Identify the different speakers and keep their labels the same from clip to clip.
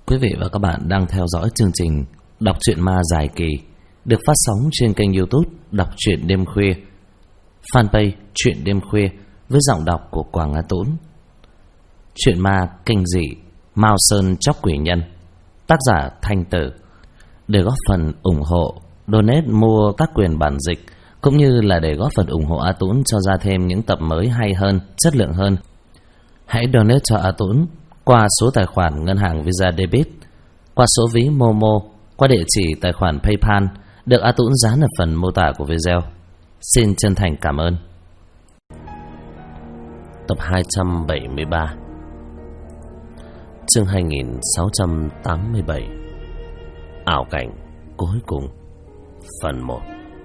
Speaker 1: Quý vị và các bạn đang theo dõi chương trình Đọc truyện ma dài kỳ được phát sóng trên kênh YouTube Đọc truyện đêm khuya, fanpage Truyện đêm khuya với giọng đọc của Quảng Á Tũng. Truyện ma kinh dị Mao Sơn Chóc Quỷ Nhân, tác giả Thanh Tử. Để góp phần ủng hộ, donate mua các quyền bản dịch cũng như là để góp phần ủng hộ A Tũng cho ra thêm những tập mới hay hơn, chất lượng hơn, hãy donate cho A Tũng qua số tài khoản ngân hàng Visa Debit, qua số ví Momo, qua địa chỉ tài khoản PayPal được A Tũng dán ở phần mô tả của video. Xin chân thành cảm ơn. Tập 273, chương 2687, ảo cảnh cuối cùng, phần 1.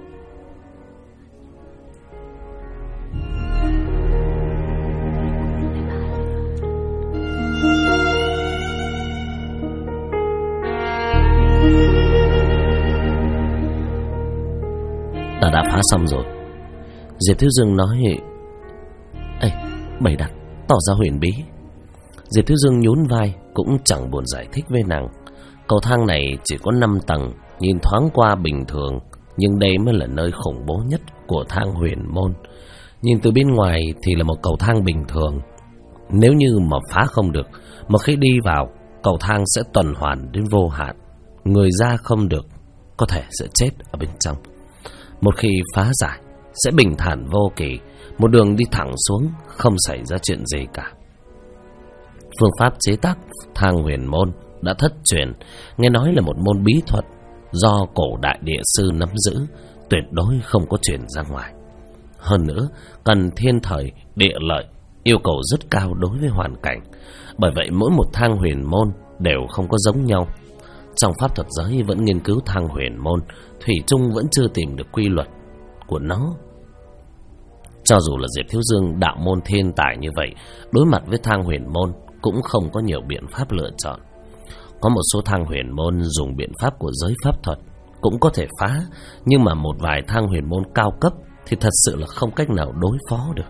Speaker 1: Ta đã phá xong rồi. Diệp Thiếu Dương nói: "Ê, bày đặt tỏ ra huyền bí." Diệp Thiếu Dương nhún vai, cũng chẳng buồn giải thích với nàng. Cầu thang này chỉ có 5 tầng, nhìn thoáng qua bình thường, nhưng đây mới là nơi khủng bố nhất của thang huyền môn. Nhìn từ bên ngoài thì là một cầu thang bình thường. Nếu như mà phá không được, mà khi đi vào, cầu thang sẽ tuần hoàn đến vô hạn. Người ra không được, có thể sẽ chết ở bên trong. Một khi phá giải, sẽ bình thản vô kỳ, một đường đi thẳng xuống, không xảy ra chuyện gì cả. Phương pháp chế tác thang huyền môn đã thất truyền, nghe nói là một môn bí thuật do cổ đại địa sư nắm giữ, tuyệt đối không có truyền ra ngoài. Hơn nữa, cần thiên thời, địa lợi, yêu cầu rất cao đối với hoàn cảnh. Bởi vậy mỗi một thang huyền môn đều không có giống nhau. Trong pháp thuật giới vẫn nghiên cứu thang huyền môn, thủy chung vẫn chưa tìm được quy luật của nó. Cho dù là Diệp Thiếu Dương đạo môn thiên tài như vậy, đối mặt với thang huyền môn cũng không có nhiều biện pháp lựa chọn. Có một số thang huyền môn dùng biện pháp của giới pháp thuật cũng có thể phá, nhưng mà một vài thang huyền môn cao cấp thì thật sự là không cách nào đối phó được.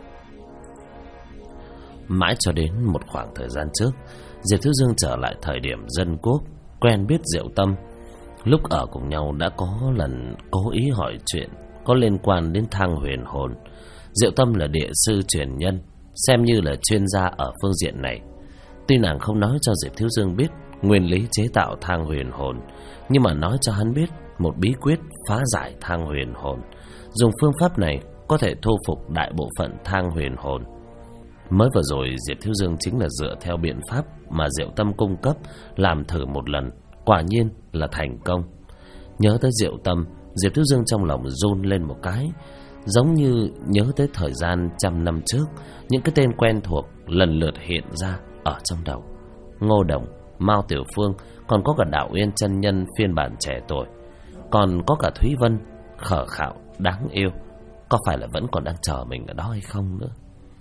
Speaker 1: Mãi cho đến một khoảng thời gian trước, Diệp Thiếu Dương trở lại thời điểm dân quốc, quen biết Diệu Tâm. Lúc ở cùng nhau đã có lần cố ý hỏi chuyện có liên quan đến thang huyền hồn. Diệu Tâm là địa sư truyền nhân, xem như là chuyên gia ở phương diện này. Tuy nàng không nói cho Diệp Thiếu Dương biết nguyên lý chế tạo thang huyền hồn, nhưng mà nói cho hắn biết một bí quyết phá giải thang huyền hồn. Dùng phương pháp này có thể thu phục đại bộ phận thang huyền hồn. Mới vừa rồi Diệp Thiếu Dương chính là dựa theo biện pháp mà Diệu Tâm cung cấp làm thử một lần, quả nhiên là thành công. Nhớ tới Diệu Tâm, Diệp Thiếu Dương trong lòng run lên một cái, giống như nhớ tới thời gian 100 năm trước, những cái tên quen thuộc lần lượt hiện ra ở trong đầu. Ngô Đồng, Mao Tiểu Phương, còn có cả Đạo Uyên chân nhân phiên bản trẻ tuổi, còn có cả Thúy Vân, khờ khạo, đáng yêu. Có phải là vẫn còn đang chờ mình ở đó hay không nữa?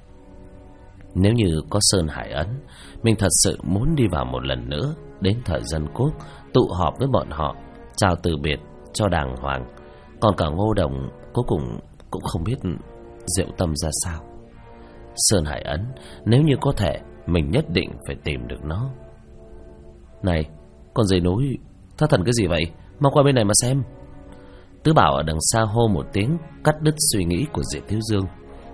Speaker 1: Nếu như có Sơn Hải Ấn, mình thật sự muốn đi vào một lần nữa đến thời dân quốc, tụ họp với bọn họ, chào từ biệt cho đàng hoàng. Còn cả Ngô Đồng cuối cùng cũng không biết Diệu Tâm ra sao. Sơn Hải Ấn, nếu như có thể, mình nhất định phải tìm được nó. Này, con dây núi, thất thần cái gì vậy? Mau qua bên này mà xem. Tứ Bảo ở đằng xa hô một tiếng, cắt đứt suy nghĩ của Diệp Thiếu Dương.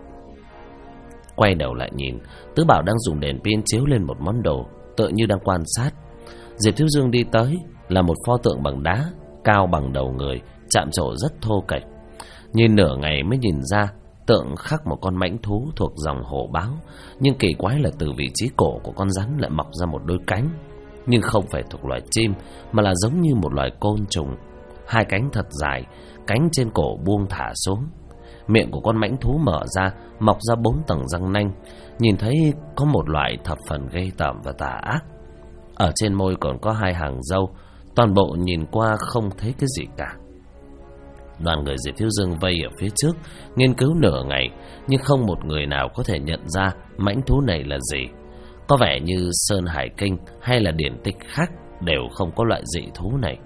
Speaker 1: Quay đầu lại nhìn, Tứ Bảo đang dùng đèn pin chiếu lên một món đồ, tựa như đang quan sát. Diệp Thiếu Dương đi tới là một pho tượng bằng đá, cao bằng đầu người, chạm trổ rất thô kệch. Nhìn nửa ngày mới nhìn ra tượng khắc một con mãnh thú thuộc dòng hổ báo, nhưng kỳ quái là từ vị trí cổ của con rắn lại mọc ra một đôi cánh, nhưng không phải thuộc loài chim mà là giống như một loài côn trùng. Hai cánh thật dài, cánh trên cổ buông thả xuống. Miệng của con mãnh thú mở ra, mọc ra 4 tầng răng nanh, nhìn thấy có một loại thập phần ghê tởm và tà ác. Ở trên môi còn có 2 hàng râu, toàn bộ nhìn qua không thấy cái gì cả. Đoàn người Diệp Thiếu Dương vây ở phía trước, nghiên cứu nửa ngày, nhưng không một người nào có thể nhận ra mãnh thú này là gì. Có vẻ như Sơn Hải Kinh hay là điển tích khác đều không có loại dị thú này.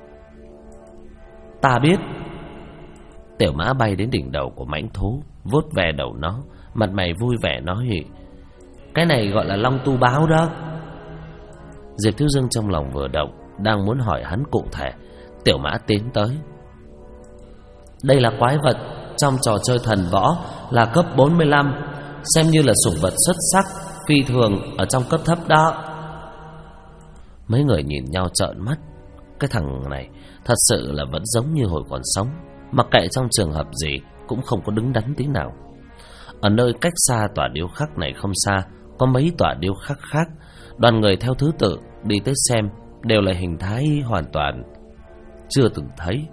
Speaker 1: Ta biết. Tiểu Mã bay đến đỉnh đầu của mãnh thú, vuốt ve đầu nó, mặt mày vui vẻ nói: "Cái này gọi là long tu báo đó." Diệp Thiếu Dương trong lòng vừa động, đang muốn hỏi hắn cụ thể, Tiểu Mã tiến tới. Đây là quái vật trong trò chơi thần võ, là cấp 45, xem như là sủng vật xuất sắc phi thường ở trong cấp thấp đó. Mấy người nhìn nhau trợn mắt. Cái thằng này thật sự là vẫn giống như hồi còn sống, mặc kệ trong trường hợp gì cũng không có đứng đắn tí nào. Ở nơi cách xa tòa điêu khắc này không xa, có mấy tòa điêu khắc khác. Đoàn người theo thứ tự đi tới xem, đều là hình thái hoàn toàn chưa từng thấy.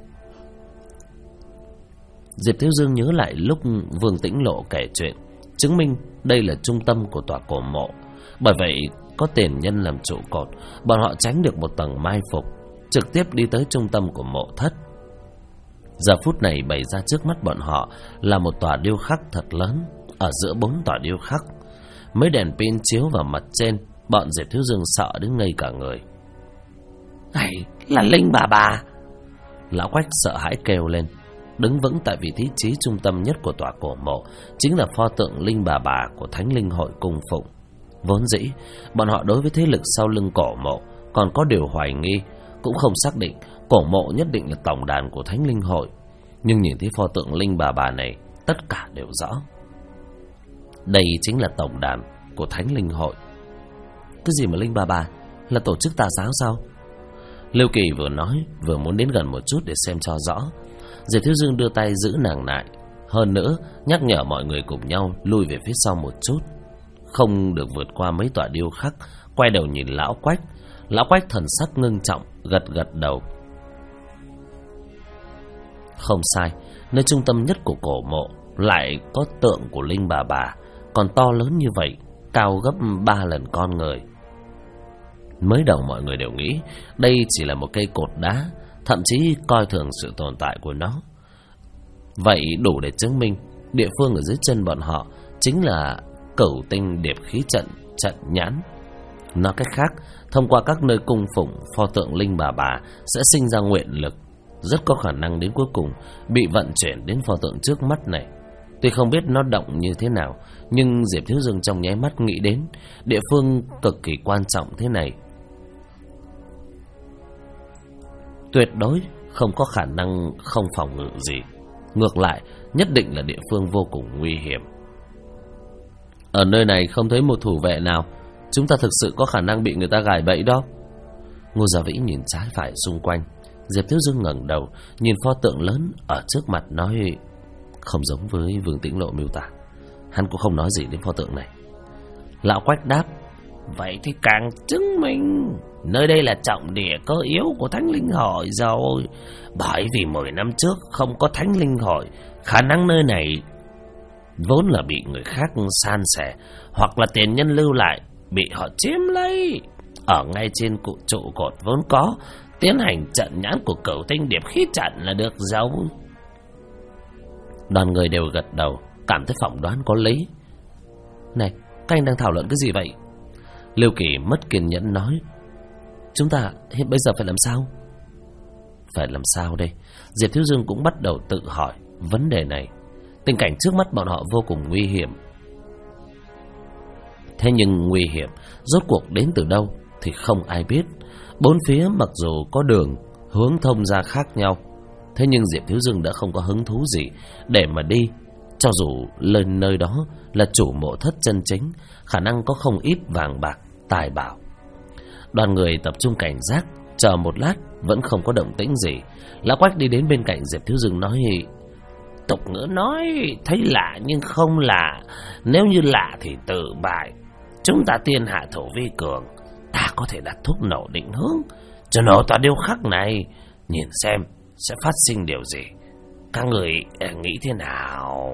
Speaker 1: Diệp Thiếu Dương nhớ lại lúc Vương Tĩnh Lộ kể chuyện, chứng minh đây là trung tâm của tòa cổ mộ. Bởi vậy có tiền nhân làm trụ cột, bọn họ tránh được một tầng mai phục, trực tiếp đi tới trung tâm của mộ thất. Giờ phút này bày ra trước mắt bọn họ là một tòa điêu khắc thật lớn. Ở giữa 4 tòa điêu khắc, mấy đèn pin chiếu vào mặt trên, bọn Diệp Thiếu Dương sợ đến ngây cả người. Này là Linh bà. Lão Quách sợ hãi kêu lên. Đứng vững tại vị trí trung tâm nhất của tòa cổ mộ chính là pho tượng Linh bà của Thánh Linh Hội cung phụng. Vốn dĩ bọn họ đối với thế lực sau lưng cổ mộ còn có điều hoài nghi, cũng không xác định cổ mộ nhất định là tổng đàn của Thánh Linh Hội. Nhưng nhìn thấy pho tượng Linh bà này, tất cả đều rõ. Đây chính là tổng đàn của Thánh Linh Hội. Cái gì mà Linh bà là tổ chức tà giáo sao? Lưu Kỳ vừa nói vừa muốn đến gần một chút để xem cho rõ. Diệp Thiếu Dương đưa tay giữ nàng lại, hơn nữa nhắc nhở mọi người cùng nhau lui về phía sau một chút, không được vượt qua mấy tòa điêu khắc. Quay đầu nhìn Lão Quách. Lão Quách thần sắc ngưng trọng, gật đầu. Không sai, nơi trung tâm nhất của cổ mộ lại có tượng của Linh bà, còn to lớn như vậy, cao gấp 3 lần con người. Mới đầu mọi người đều nghĩ đây chỉ là một cây cột đá, thậm chí coi thường sự tồn tại của nó. Vậy đủ để chứng minh địa phương ở dưới chân bọn họ chính là Cửu Tinh Điệp Khí Trận, trận nhãn. Nói cách khác, thông qua các nơi cung phụng pho tượng Linh bà sẽ sinh ra nguyện lực, rất có khả năng đến cuối cùng bị vận chuyển đến pho tượng trước mắt này. Tuy không biết nó động như thế nào, nhưng Diệp Thiếu Dương trong nháy mắt nghĩ đến địa phương cực kỳ quan trọng thế này tuyệt đối không có khả năng không phòng ngự gì. Ngược lại, nhất định là địa phương vô cùng nguy hiểm. Ở nơi này không thấy một thủ vệ nào, chúng ta thực sự có khả năng bị người ta gài bẫy đó. Ngô Gia Vĩ nhìn trái phải xung quanh. Diệp Thiếu Dương ngẩng đầu nhìn pho tượng lớn ở trước mặt, nói không giống với Vương Tĩnh Lộ miêu tả. Hắn cũng không nói gì đến pho tượng này. Lão Quách đáp, vậy thì càng chứng minh nơi đây là trọng địa cơ yếu của Thánh Linh Hội rồi. Bởi vì 10 năm trước không có Thánh Linh Hội, khả năng nơi này vốn là bị người khác san sẻ, hoặc là tiền nhân lưu lại bị họ chiếm lấy. Ở ngay trên trụ cột vốn có, tiến hành trận nhãn của Cửu Tinh Điệp Khí Trận là được rồi. Đoàn người đều gật đầu, cảm thấy phỏng đoán có lý. Này, các anh đang thảo luận cái gì vậy? Lưu Kỳ mất kiên nhẫn nói, chúng ta hiện bây giờ phải làm sao? Phải làm sao đây? Diệp Thiếu Dương cũng bắt đầu tự hỏi vấn đề này. Tình cảnh trước mắt bọn họ vô cùng nguy hiểm. Thế nhưng nguy hiểm rốt cuộc đến từ đâu thì không ai biết. Bốn phía mặc dù có đường hướng thông ra khác nhau, thế nhưng Diệp Thiếu Dương đã không có hứng thú gì để mà đi. Cho dù lên nơi đó là chủ mộ thất chân chính, khả năng có không ít vàng bạc, tài bảo. Đoàn người tập trung cảnh giác, chờ một lát vẫn không có động tĩnh gì. Lão Quách đi đến bên cạnh Diệp Thiếu Dương nói, tục ngữ nói thấy lạ nhưng không lạ, nếu như lạ thì tự bại. Chúng ta tiên hạ thủ vi cường, ta có thể đặt thuốc nổ định hướng cho nổ tòa điêu khắc này, nhìn xem sẽ phát sinh điều gì. Các người nghĩ thế nào?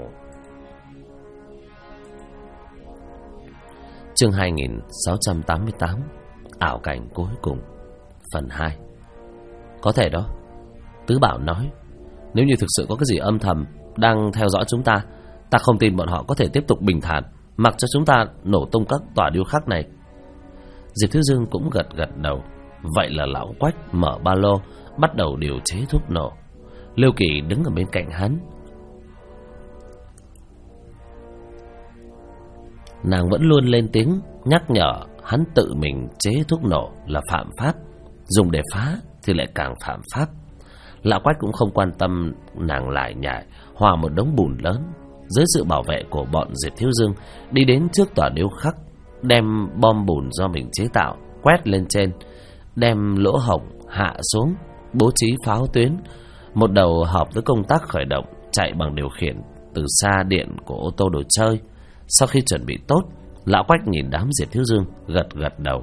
Speaker 1: Chương 2688, ảo cảnh cuối cùng, phần 2. Có thể đó. Tứ Bảo nói, nếu như thực sự có cái gì âm thầm đang theo dõi chúng ta, ta không tin bọn họ có thể tiếp tục bình thản mặc cho chúng ta nổ tung các tòa điêu khắc này. Diệp Thiếu Dương cũng gật đầu. Vậy là Lão Quách mở ba lô, bắt đầu điều chế thuốc nổ. Lưu Kỳ đứng ở bên cạnh hắn. nàng vẫn luôn lên tiếng nhắc nhở hắn tự mình chế thuốc nổ là phạm pháp, dùng để phá thì lại càng phạm pháp. Lão Quách cũng không quan tâm nàng lại nhải, hòa một đống bùn lớn dưới sự bảo vệ của bọn Diệp Thiếu Dương, đi đến trước tòa điêu khắc, đem bom bùn do mình chế tạo quét lên trên, đem lỗ hổng hạ xuống, bố trí pháo tuyến. Một đầu hợp với công tác khởi động, chạy bằng điều khiển từ xa điện của ô tô đồ chơi. Sau khi chuẩn bị tốt, Lão Quách nhìn đám Diệp Thiếu Dương, gật gật đầu.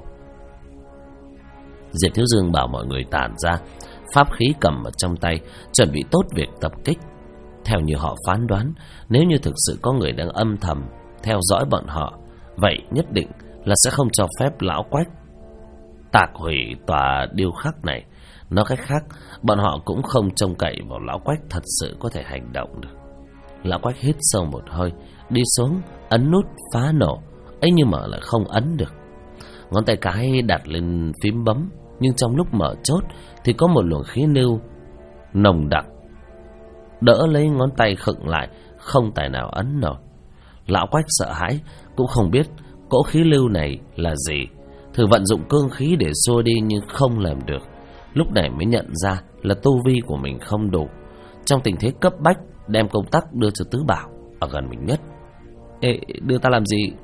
Speaker 1: Diệp Thiếu Dương bảo mọi người tản ra, pháp khí cầm ở trong tay, chuẩn bị tốt việc tập kích. Theo như họ phán đoán, nếu như thực sự có người đang âm thầm theo dõi bọn họ, vậy nhất định là sẽ không cho phép Lão Quách tạc hủy tòa điêu khắc này. Nói cách khác, bọn họ cũng không trông cậy vào Lão Quách thật sự có thể hành động được. Lão Quách hít sâu một hơi, đi xuống, ấn nút phá nổ, ấy nhưng mà lại không ấn được. Ngón tay cái đặt lên phím bấm, nhưng trong lúc mở chốt thì có một luồng khí lưu nồng đặc đỡ lấy ngón tay khựng lại, không tài nào ấn nổi. Lão Quách sợ hãi, cũng không biết cỗ khí lưu này là gì, thử vận dụng cương khí để xua đi nhưng không làm được. Lúc này mới nhận ra là tu vi của mình không đủ. Trong tình thế cấp bách, đem công tắc đưa cho Tứ Bảo ở gần mình nhất. Ê, đưa ta làm gì?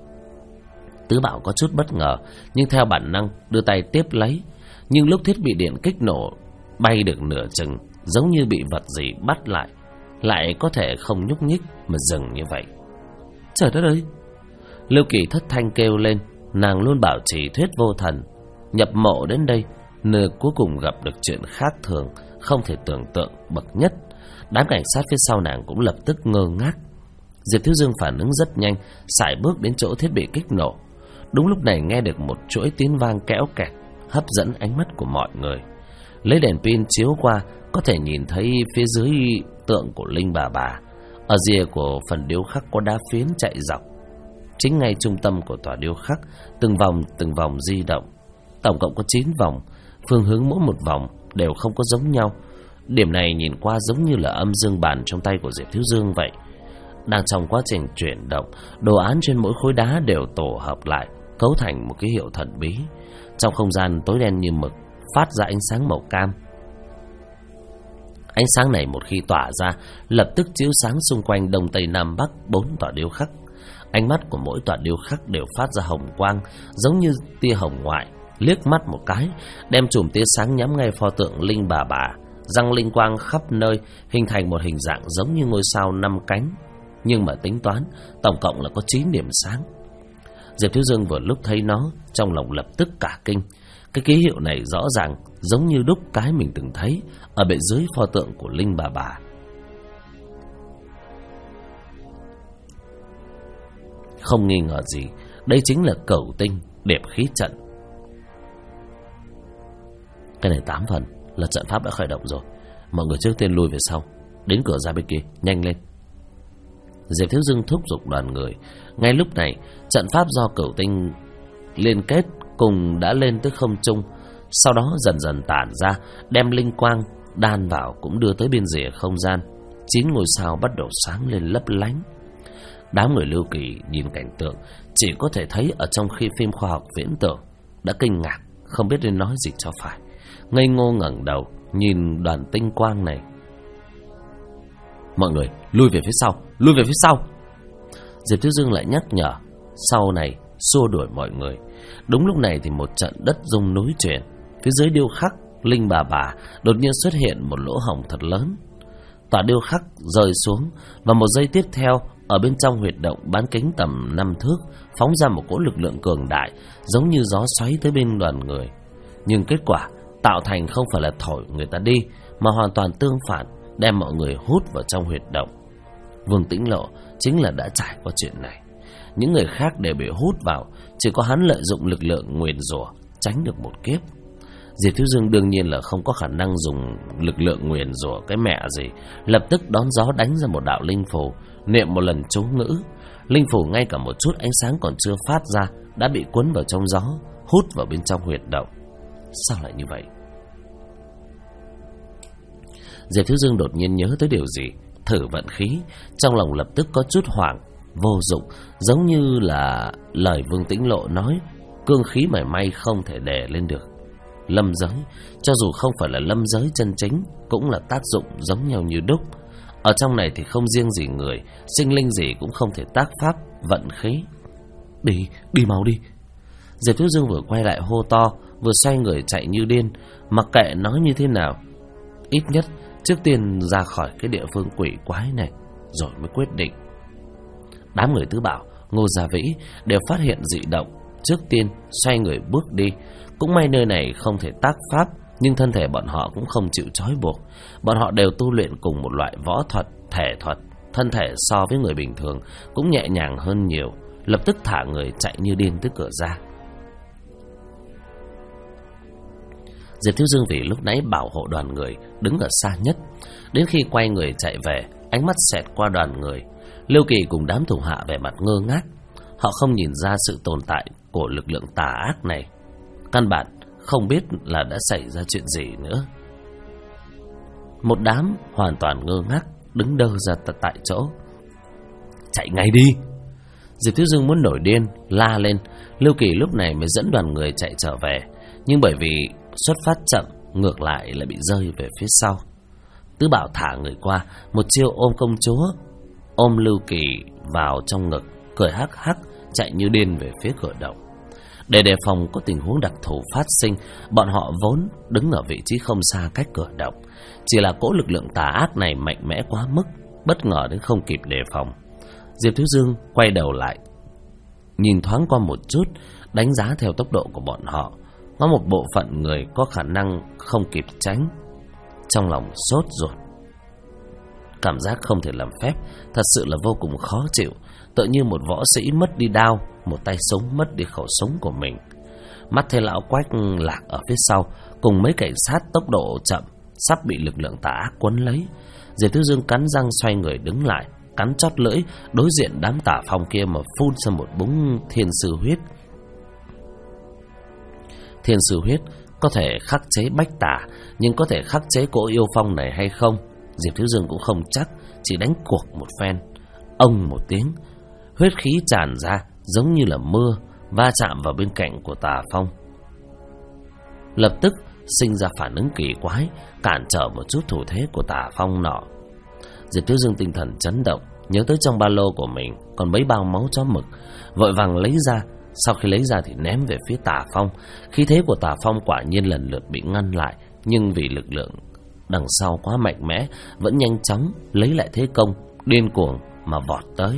Speaker 1: Tứ Bảo có chút bất ngờ, nhưng theo bản năng đưa tay tiếp lấy. Nhưng lúc thiết bị điện kích nổ bay được nửa chừng, giống như bị vật gì bắt lại, lại có thể không nhúc nhích mà dừng như vậy. Trời đất ơi! Lưu Kỳ thất thanh kêu lên. Nàng luôn bảo trì thuyết vô thần, nhập mộ đến đây, nơi cuối cùng gặp được chuyện khác thường, không thể tưởng tượng bậc nhất. Đám cảnh sát phía sau nàng cũng lập tức ngơ ngác. Diệp Thiếu Dương phản ứng rất nhanh, sải bước đến chỗ thiết bị kích nổ. Đúng lúc này nghe được một chuỗi tiếng vang kéo kẹt, hấp dẫn ánh mắt của mọi người. Lấy đèn pin chiếu qua, có thể nhìn thấy phía dưới tượng của Linh Bà. Ở rìa của phần điêu khắc có đá phiến chạy dọc. Chính ngay trung tâm của tòa điêu khắc, từng vòng di động. Tổng cộng có 9 vòng, phương hướng mỗi một vòng đều không có giống nhau. Điểm này nhìn qua giống như là âm dương bàn trong tay của Diệp Thiếu Dương vậy. Đang trong quá trình chuyển động, đồ án trên mỗi khối đá đều tổ hợp lại, cấu thành một ký hiệu thần bí. Trong không gian tối đen như mực, phát ra ánh sáng màu cam. Ánh sáng này một khi tỏa ra, lập tức chiếu sáng xung quanh đông tây nam bắc 4 tòa điêu khắc. Ánh mắt của mỗi tòa điêu khắc đều phát ra hồng quang, giống như tia hồng ngoại. Liếc mắt một cái, đem chùm tia sáng nhắm ngay pho tượng Linh Bà, răng linh quang khắp nơi, hình thành một hình dạng giống như ngôi sao 5 cánh. Nhưng mà tính toán, tổng cộng là có 9 điểm sáng. Diệp Thiếu Dương vừa lúc thấy nó, trong lòng lập tức cả kinh. Cái ký hiệu này rõ ràng giống như đúc cái mình từng thấy ở bên dưới pho tượng của Linh Bà. Không nghi ngờ gì, đây chính là Cửu Tinh Điệp Khí Trận. Cái này 8 phần là trận pháp đã khởi động rồi. Mọi người trước tiên lui về sau, đến cửa ra bên kia, nhanh lên. Diệp Thiếu Dương thúc giục đoàn người. Ngay lúc này, trận pháp do Cửu Tinh liên kết cùng đã lên tới không trung, sau đó dần dần tản ra, đem linh quang đan vào cũng đưa tới bên rìa không gian. 9 ngôi sao bắt đầu sáng lên lấp lánh. Đám người Lưu Kỳ nhìn cảnh tượng chỉ có thể thấy ở trong khi phim khoa học viễn tưởng, đã kinh ngạc, không biết nên nói gì cho phải. Ngây ngô ngẩng đầu nhìn đoàn tinh quang này. Mọi người lui về phía sau, lui về phía sau. Diệp Thiếu Dương lại nhắc nhở, sau này xua đuổi mọi người. Đúng lúc này thì một trận đất rung núi chuyển. Phía dưới điêu khắc Linh Bà đột nhiên xuất hiện một lỗ hổng thật lớn. Tòa điêu khắc rơi xuống, và một giây tiếp theo, ở bên trong huyệt động bán kính tầm 5 thước phóng ra một cỗ lực lượng cường đại, giống như gió xoáy tới bên đoàn người. Nhưng kết quả tạo thành không phải là thổi người ta đi, mà hoàn toàn tương phản, đem mọi người hút vào trong huyệt động. Vương Tĩnh Lộ chính là đã trải qua chuyện này. Những người khác đều bị hút vào, chỉ có hắn lợi dụng lực lượng nguyền rủa tránh được một kiếp. Diệp Thiếu Dương đương nhiên là không có khả năng dùng lực lượng nguyền rủa cái mẹ gì, lập tức đón gió đánh ra một đạo linh phù, niệm một lần chú ngữ. Linh phù ngay cả một chút ánh sáng còn chưa phát ra đã bị cuốn vào trong gió, hút vào bên trong huyệt động. Sao lại như vậy? Diệp Thiếu Dương đột nhiên nhớ tới điều gì, thử vận khí, trong lòng lập tức có chút hoảng. vô dụng, giống như là lời Vương Tĩnh Lộ nói, cương khí mảy may không thể đè lên được. Lâm giới, cho dù không phải là lâm giới chân chính, cũng là tác dụng giống nhau như đúc. Ở trong này thì không riêng gì người, sinh linh gì cũng không thể tác pháp, vận khí. Đi mau đi. Diệp Thiếu Dương vừa quay lại hô to, vừa xoay người chạy như điên, mặc kệ nói như thế nào. Ít nhất trước tiên ra khỏi cái địa phương quỷ quái này, rồi mới quyết định. Đám người Tứ Bảo, Ngô Gia Vĩ đều phát hiện dị động, trước tiên xoay người bước đi. Cũng may nơi này không thể tác pháp, nhưng thân thể bọn họ cũng không chịu trói buộc. Bọn họ đều tu luyện cùng một loại võ thuật, thể thuật, thân thể so với người bình thường cũng nhẹ nhàng hơn nhiều. Lập tức thả người chạy như điên tới cửa ra. Diệp Thiếu Dương vì lúc nãy bảo hộ đoàn người đứng ở xa nhất, đến khi quay người chạy về, ánh mắt xẹt qua đoàn người. Lưu Kỳ cùng đám thủ hạ vẻ mặt ngơ ngác. Họ không nhìn ra sự tồn tại của lực lượng tà ác này, căn bản không biết là đã xảy ra chuyện gì nữa. Một đám hoàn toàn ngơ ngác, đứng đơ ra tại chỗ. Chạy ngay đi! Diệp Thiếu Dương muốn nổi điên, la lên. Lưu Kỳ lúc này mới dẫn đoàn người chạy trở về, nhưng bởi vì xuất phát chậm, ngược lại lại bị rơi về phía sau. Tứ Bảo thả người qua, một chiêu ôm công chúa, ôm Lưu Kỳ vào trong ngực, cười hắc hắc chạy như điên về phía cửa động. Để đề phòng có tình huống đặc thù phát sinh, bọn họ vốn đứng ở vị trí không xa cách cửa động. Chỉ là cỗ lực lượng tà ác này mạnh mẽ quá mức, bất ngờ đến không kịp đề phòng. Diệp Thiếu Dương quay đầu lại, nhìn thoáng qua một chút, đánh giá theo tốc độ của bọn họ. Có một bộ phận người có khả năng không kịp tránh. Trong lòng sốt ruột, cảm giác không thể làm phép, thật sự là vô cùng khó chịu. Tự như một võ sĩ mất đi đao, một tay súng mất đi khẩu súng của mình. Mắt thấy lão Quách lạc ở phía sau, cùng mấy cảnh sát tốc độ chậm, sắp bị lực lượng tà ác quấn lấy. Diệp Thiếu Dương cắn răng xoay người đứng lại, cắn chót lưỡi đối diện đám tà phong kia mà phun ra một búng thiên sư huyết. Thiên sư huyết có thể khắc chế bách tà, nhưng có thể khắc chế cỗ yêu phong này hay không, Diệp Thiếu Dương cũng không chắc. Chỉ đánh cuộc một phen, ông một tiếng, huyết khí tràn ra giống như là mưa, va chạm vào bên cạnh của tà phong, lập tức sinh ra phản ứng kỳ quái, cản trở một chút thủ thế của tà phong nọ. Diệp Thiếu Dương tinh thần chấn động, nhớ tới trong ba lô của mình còn mấy bao máu chó mực, vội vàng lấy ra. Sau khi lấy ra thì ném về phía tà phong. Khí thế của tà phong quả nhiên lần lượt bị ngăn lại, nhưng vì lực lượng đằng sau quá mạnh mẽ, vẫn nhanh chóng lấy lại thế công, điên cuồng mà vọt tới.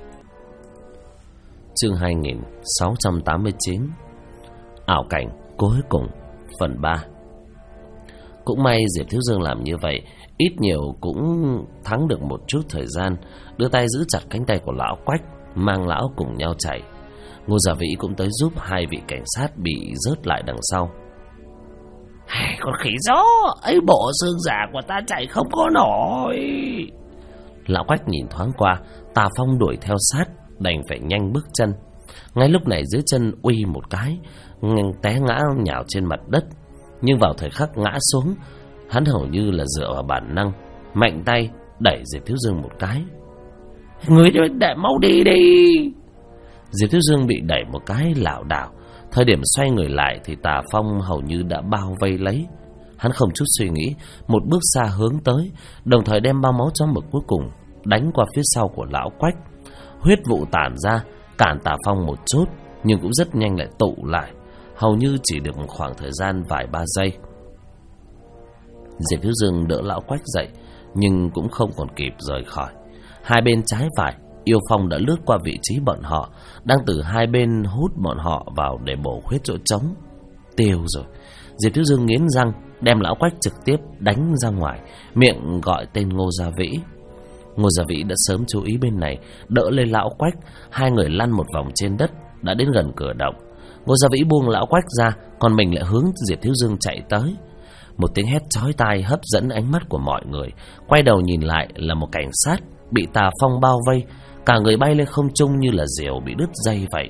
Speaker 1: Chương 2689, ảo cảnh cuối cùng, phần 3. Cũng may Diệp Thiếu Dương làm như vậy, ít nhiều cũng thắng được một chút thời gian, đưa tay giữ chặt cánh tay của lão Quách, mang lão cùng nhau chạy. Ngô Gia Vĩ cũng tới giúp hai vị cảnh sát bị rớt lại đằng sau. Con khỉ gió ấy, bộ xương giả của ta chạy không có nổi. Lão Quách nhìn thoáng qua, tà phong đuổi theo sát, đành phải nhanh bước chân. Ngay lúc này dưới chân uy một cái, té ngã nhào trên mặt đất. Nhưng vào thời khắc ngã xuống, hắn hầu như là dựa vào bản năng, mạnh tay đẩy Diệp Thiếu Dương một cái. Người để mau đi đi. Diệp Thiếu Dương bị đẩy một cái lảo đảo. Thời điểm xoay người lại thì tà phong hầu như đã bao vây lấy. Hắn không chút suy nghĩ, một bước xa hướng tới, đồng thời đem bao máu chó mực cuối cùng đánh qua phía sau của lão Quách. Huyết vụ tản ra, cản tà phong một chút, nhưng cũng rất nhanh lại tụ lại, hầu như chỉ được một khoảng thời gian vài ba giây. Diệp Thiếu Dương đỡ lão Quách dậy, nhưng cũng không còn kịp rời khỏi. Hai bên trái phải, yêu phong đã lướt qua vị trí bọn họ, đang từ hai bên hút bọn họ vào để bổ khuyết chỗ trống. Tiêu rồi. Diệp Thiếu Dương nghiến răng, đem lão Quách trực tiếp đánh ra ngoài, miệng gọi tên Ngô Gia Vĩ. Ngô Gia Vĩ đã sớm chú ý bên này, đỡ lên lão Quách. Hai người lăn một vòng trên đất, đã đến gần cửa động. Ngô Gia Vĩ buông lão Quách ra, còn mình lại hướng Diệp Thiếu Dương chạy tới. Một tiếng hét chói tai hấp dẫn ánh mắt của mọi người. Quay đầu nhìn lại là một cảnh sát bị tà phong bao vây, cả người bay lên không trung như là diều bị đứt dây vậy.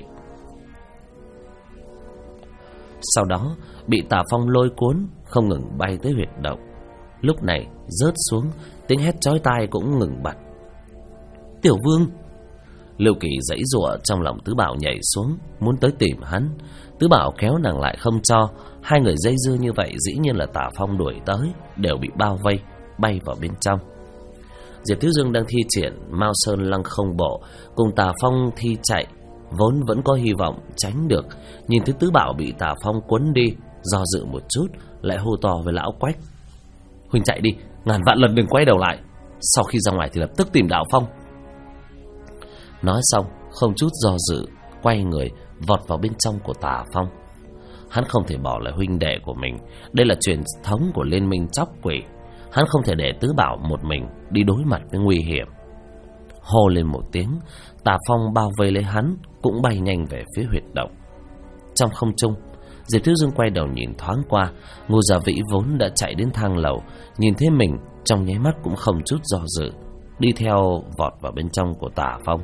Speaker 1: Sau đó bị tà phong lôi cuốn, không ngừng bay tới huyệt động. Lúc này rớt xuống, tiếng hét chói tai cũng ngừng bặt. Tiểu Vương! Lưu Kỳ giãy giụa trong lòng Tứ Bảo nhảy xuống, muốn tới tìm hắn. Tứ Bảo kéo nàng lại không cho. Hai người dây dưa như vậy, dĩ nhiên là Tả Phong đuổi tới, đều bị bao vây, bay vào bên trong. Diệp Thiếu Dương đang thi triển Mao Sơn Lăng Không Bộ, cùng Tả Phong thi chạy, vốn vẫn có hy vọng tránh được. Nhìn thấy Tứ Bảo bị Tả Phong cuốn đi, do dự một chút, lại hô to với lão Quách: huynh chạy đi, ngàn vạn lần đừng quay đầu lại. Sau khi ra ngoài thì lập tức tìm Đạo Phong. Nói xong, không chút do dự, quay người vọt vào bên trong của Tả Phong. Hắn không thể bỏ lại huynh đệ của mình, đây là truyền thống của Liên minh Chóc Quỷ. Hắn không thể để Tứ Bảo một mình đi đối mặt với nguy hiểm. Hô lên một tiếng, Tả Phong bao vây lấy hắn, cũng bay nhanh về phía huyệt động. Trong không trung, Diệp Thiếu Dương quay đầu nhìn thoáng qua. Ngô Gia Vĩ vốn đã chạy đến thang lầu, nhìn thấy mình, trong nháy mắt cũng không chút do dự, đi theo vọt vào bên trong của Tả Phong.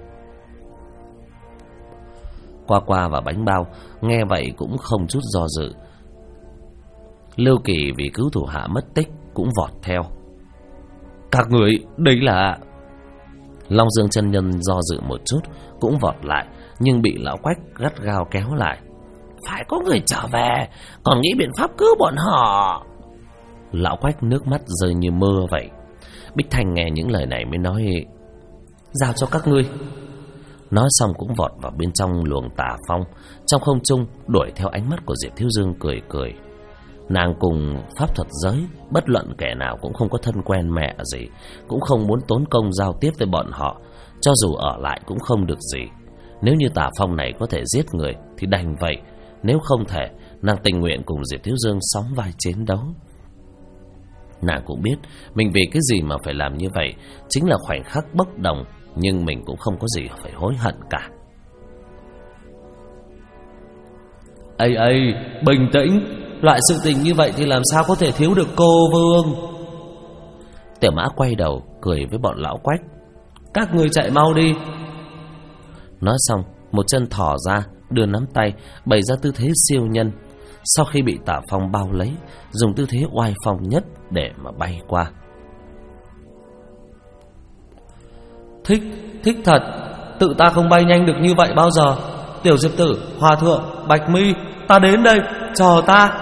Speaker 1: Qua và Bánh Bao nghe vậy cũng không chút do dự. Lưu Kỳ vì cứu thủ hạ mất tích cũng vọt theo. Các người, đây là... Long Dương chân nhân do dự một chút, cũng vọt lại, nhưng bị lão Quách gắt gao kéo lại. Phải có người trở về, còn nghĩ biện pháp cứu bọn họ. Lão Quách nước mắt rơi như mưa vậy. Bích Thành nghe những lời này mới nói: giao cho các ngươi. Nói xong cũng vọt vào bên trong luồng Tả Phong. Trong không trung đuổi theo ánh mắt của Diệp Thiếu Dương, cười cười. Nàng cùng pháp thuật giới, bất luận kẻ nào cũng không có thân quen mẹ gì, cũng không muốn tốn công giao tiếp với bọn họ. Cho dù ở lại cũng không được gì. Nếu như Tả Phong này có thể giết người thì đành vậy, nếu không thể, nàng tình nguyện cùng Diệp Thiếu Dương sóng vai chiến đấu. Nàng cũng biết mình vì cái gì mà phải làm như vậy, chính là khoảnh khắc bốc đồng, nhưng mình cũng không có gì phải hối hận cả.
Speaker 2: Ây, bình tĩnh. Loại sự tình như vậy thì làm sao có thể thiếu được cô Vương.
Speaker 1: Tiểu Mã quay đầu cười với bọn lão Quách:
Speaker 2: các người chạy mau đi.
Speaker 1: Nói xong, một chân thò ra, đưa nắm tay, bày ra tư thế siêu nhân. Sau khi bị Tả Phong bao lấy, dùng tư thế oai phong nhất để mà bay qua.
Speaker 2: Thích thật. Tự ta không bay nhanh được như vậy bao giờ. Tiểu Diệp Tử, Hòa Thượng, Bạch Mi, ta đến đây, chờ ta.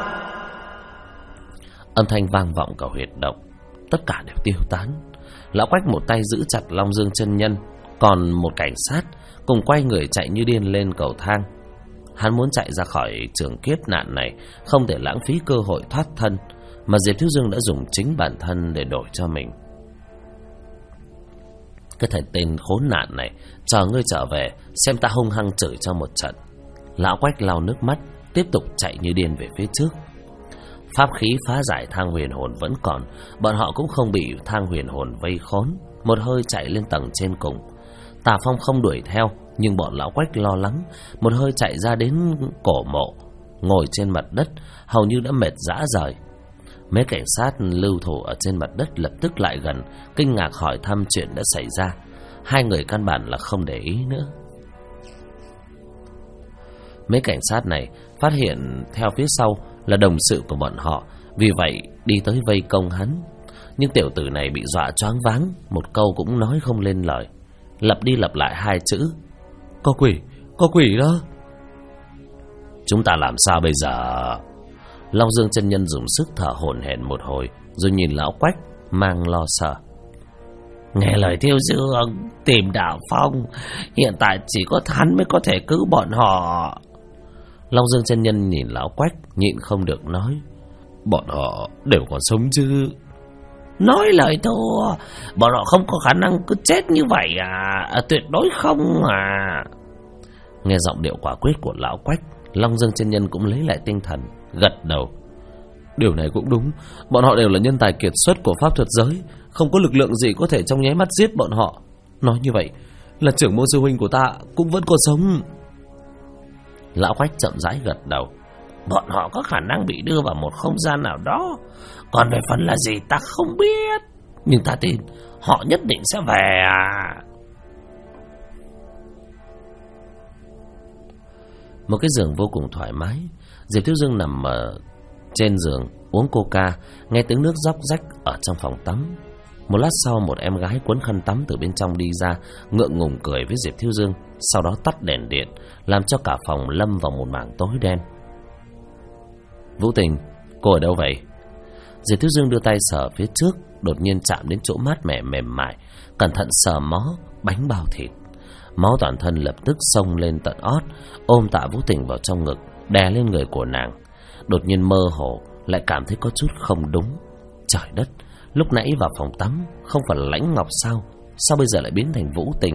Speaker 1: Âm thanh vang vọng cả huyệt động, tất cả đều tiêu tán. Lão Quách một tay giữ chặt Long Dương chân nhân, còn một cảnh sát cùng quay người chạy như điên lên cầu thang. Hắn muốn chạy ra khỏi trường kiếp nạn này, không thể lãng phí cơ hội thoát thân mà Diệp Thiếu Dương đã dùng chính bản thân để đổi cho mình. Cái thằng tên khốn nạn này, chờ ngươi trở về xem ta hung hăng chửi cho một trận. Lão Quách lau nước mắt, tiếp tục chạy như điên về phía trước. Pháp khí phá giải thang huyền hồn vẫn còn, bọn họ cũng không bị thang huyền hồn vây khốn, một hơi chạy lên tầng trên cùng. Tả Phong không đuổi theo, nhưng bọn lão Quách lo lắng, một hơi chạy ra đến cổ mộ, ngồi trên mặt đất, hầu như đã mệt rã rời. Mấy cảnh sát lưu thủ ở trên mặt đất lập tức lại gần, kinh ngạc hỏi thăm chuyện đã xảy ra. Hai người căn bản là không để ý nữa. Mấy cảnh sát này phát hiện theo phía sau là đồng sự của bọn họ, vì vậy đi tới vây công hắn. Nhưng tiểu tử này bị dọa choáng váng, một câu cũng nói không lên lời, lặp đi lặp lại hai chữ: có quỷ đó. Chúng ta làm sao bây giờ? Long Dương chân nhân dùng sức thở hổn hển một hồi, rồi nhìn lão Quách mang lo sợ: nghe lời Thiếu Dương, tìm Đạo Phong, hiện tại chỉ có hắn mới có thể cứu bọn họ. Long Dương chân nhân nhìn lão Quách, nhịn không được nói: bọn họ đều còn sống chứ? Nói lời thua, bọn họ không có khả năng cứ chết như vậy à, tuyệt đối không à. Nghe giọng điệu quả quyết của lão Quách, Long Dương chân nhân cũng lấy lại tinh thần, gật đầu: điều này cũng đúng, bọn họ đều là nhân tài kiệt xuất của pháp thuật giới, không có lực lượng gì có thể trong nháy mắt giết bọn họ. Nói như vậy là trưởng môn sư huynh của ta cũng vẫn còn sống. Lão Quách chậm rãi gật đầu: bọn họ có khả năng bị đưa vào một không gian nào đó, còn về phần là gì ta không biết, nhưng ta tin họ nhất định sẽ về à. Một cái giường vô cùng thoải mái, Diệp Thiếu Dương nằm ở trên giường uống coca, nghe tiếng nước róc rách ở trong phòng tắm. Một lát sau, một em gái quấn khăn tắm từ bên trong đi ra, ngượng ngùng cười với Diệp Thiếu Dương, sau đó tắt đèn điện, làm cho cả phòng lâm vào một mảng tối đen. Vũ Tình, cô ở đâu vậy? Diệp Thiếu Dương đưa tay sờ phía trước, đột nhiên chạm đến chỗ mát mẻ mềm mại, cẩn thận sờ mó bánh bao thịt. Máu toàn thân lập tức xông lên tận ót, ôm Tạ Vũ Tình vào trong ngực, đè lên người của nàng. Đột nhiên mơ hồ lại cảm thấy có chút không đúng. Trời đất, lúc nãy vào phòng tắm không phải là Lãnh Ngọc sao? Sao bây giờ lại biến thành Vũ Tình?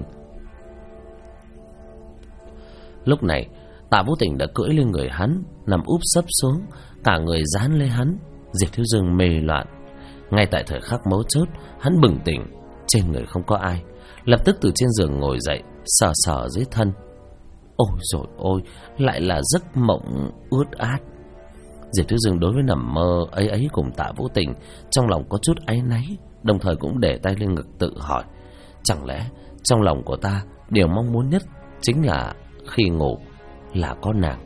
Speaker 1: Lúc này Tạ Vũ Tình đã cưỡi lên người hắn, nằm úp sấp xuống, cả người dán lên hắn. Diệp Thiếu Dương mê loạn. Ngay tại thời khắc mấu chốt, hắn bừng tỉnh, trên người không có ai, lập tức từ trên giường ngồi dậy, sờ sờ dưới thân. Ôi dồi ôi, lại là giấc mộng ướt át. Diệp Thiếu Dương đối với nằm mơ ấy cùng Tạ Vũ Tình, trong lòng có chút áy náy, đồng thời cũng để tay lên ngực tự hỏi, chẳng lẽ trong lòng của ta điều mong muốn nhất chính là khi ngủ là có nàng.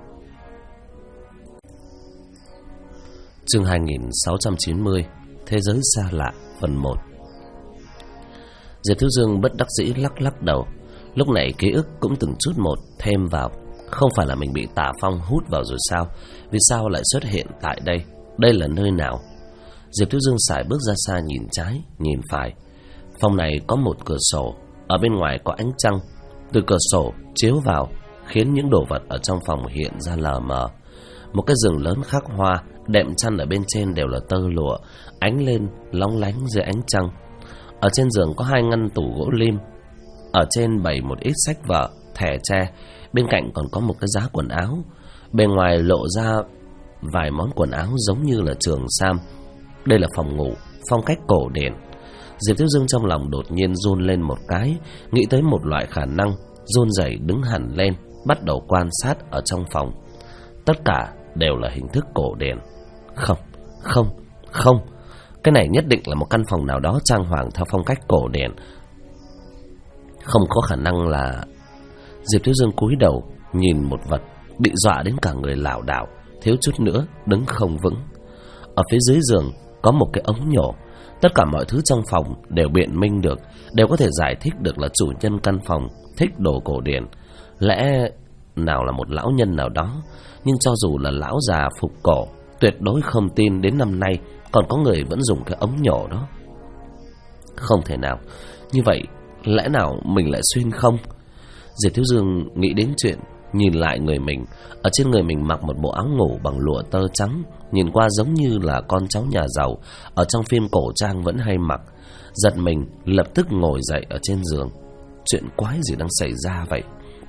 Speaker 1: Chương 2690, Thế giới xa lạ, phần 1. Diệp Thiếu Dương bất đắc dĩ lắc đầu. Lúc này ký ức cũng từng chút một thêm vào. Không phải là mình bị tà phong hút vào rồi sao? Vì sao lại xuất hiện tại đây? Đây là nơi nào? Diệp Thiếu Dương sải bước ra xa, nhìn trái, nhìn phải. Phòng này có một cửa sổ, ở bên ngoài có ánh trăng từ cửa sổ chiếu vào, khiến những đồ vật ở trong phòng hiện ra lờ mờ. Một cái giường lớn khắc hoa, đệm chăn ở bên trên đều là tơ lụa, ánh lên lóng lánh dưới ánh trăng. Ở trên giường có 2 ngăn tủ gỗ lim, ở trên bày một ít sách vở, thẻ tre. Bên cạnh còn có một cái giá quần áo, bên ngoài lộ ra vài món quần áo giống như là trường sam. Đây là phòng ngủ phong cách cổ điển. Diệp Thiếu Dương trong lòng đột nhiên run lên một cái, nghĩ tới một loại khả năng, run rẩy đứng hẳn lên, bắt đầu quan sát ở trong phòng. Tất cả đều là hình thức cổ điển. Không, cái này nhất định là một căn phòng nào đó trang hoàng theo phong cách cổ điển. Không có khả năng là... Diệp Thiếu Dương cúi đầu nhìn một vật, bị dọa đến cả người lảo đảo, thiếu chút nữa đứng không vững. Ở phía dưới giường có một cái ống nhổ. Tất cả mọi thứ trong phòng đều biện minh được, đều có thể giải thích được là chủ nhân căn phòng thích đồ cổ điển. Lẽ nào là một lão nhân nào đó. Nhưng cho dù là lão già phục cổ, tuyệt đối không tin đến năm nay còn có người vẫn dùng cái ống nhổ đó. Không thể nào. Như vậy lẽ nào mình lại xuyên không? Diệp Thiếu Dương nghĩ đến chuyện, nhìn lại người mình. Ở trên người mình mặc một bộ áo ngủ bằng lụa tơ trắng, nhìn qua giống như là con cháu nhà giàu ở trong phim cổ trang vẫn hay mặc. Giật mình lập tức ngồi dậy ở trên giường. Chuyện quái gì đang xảy ra vậy?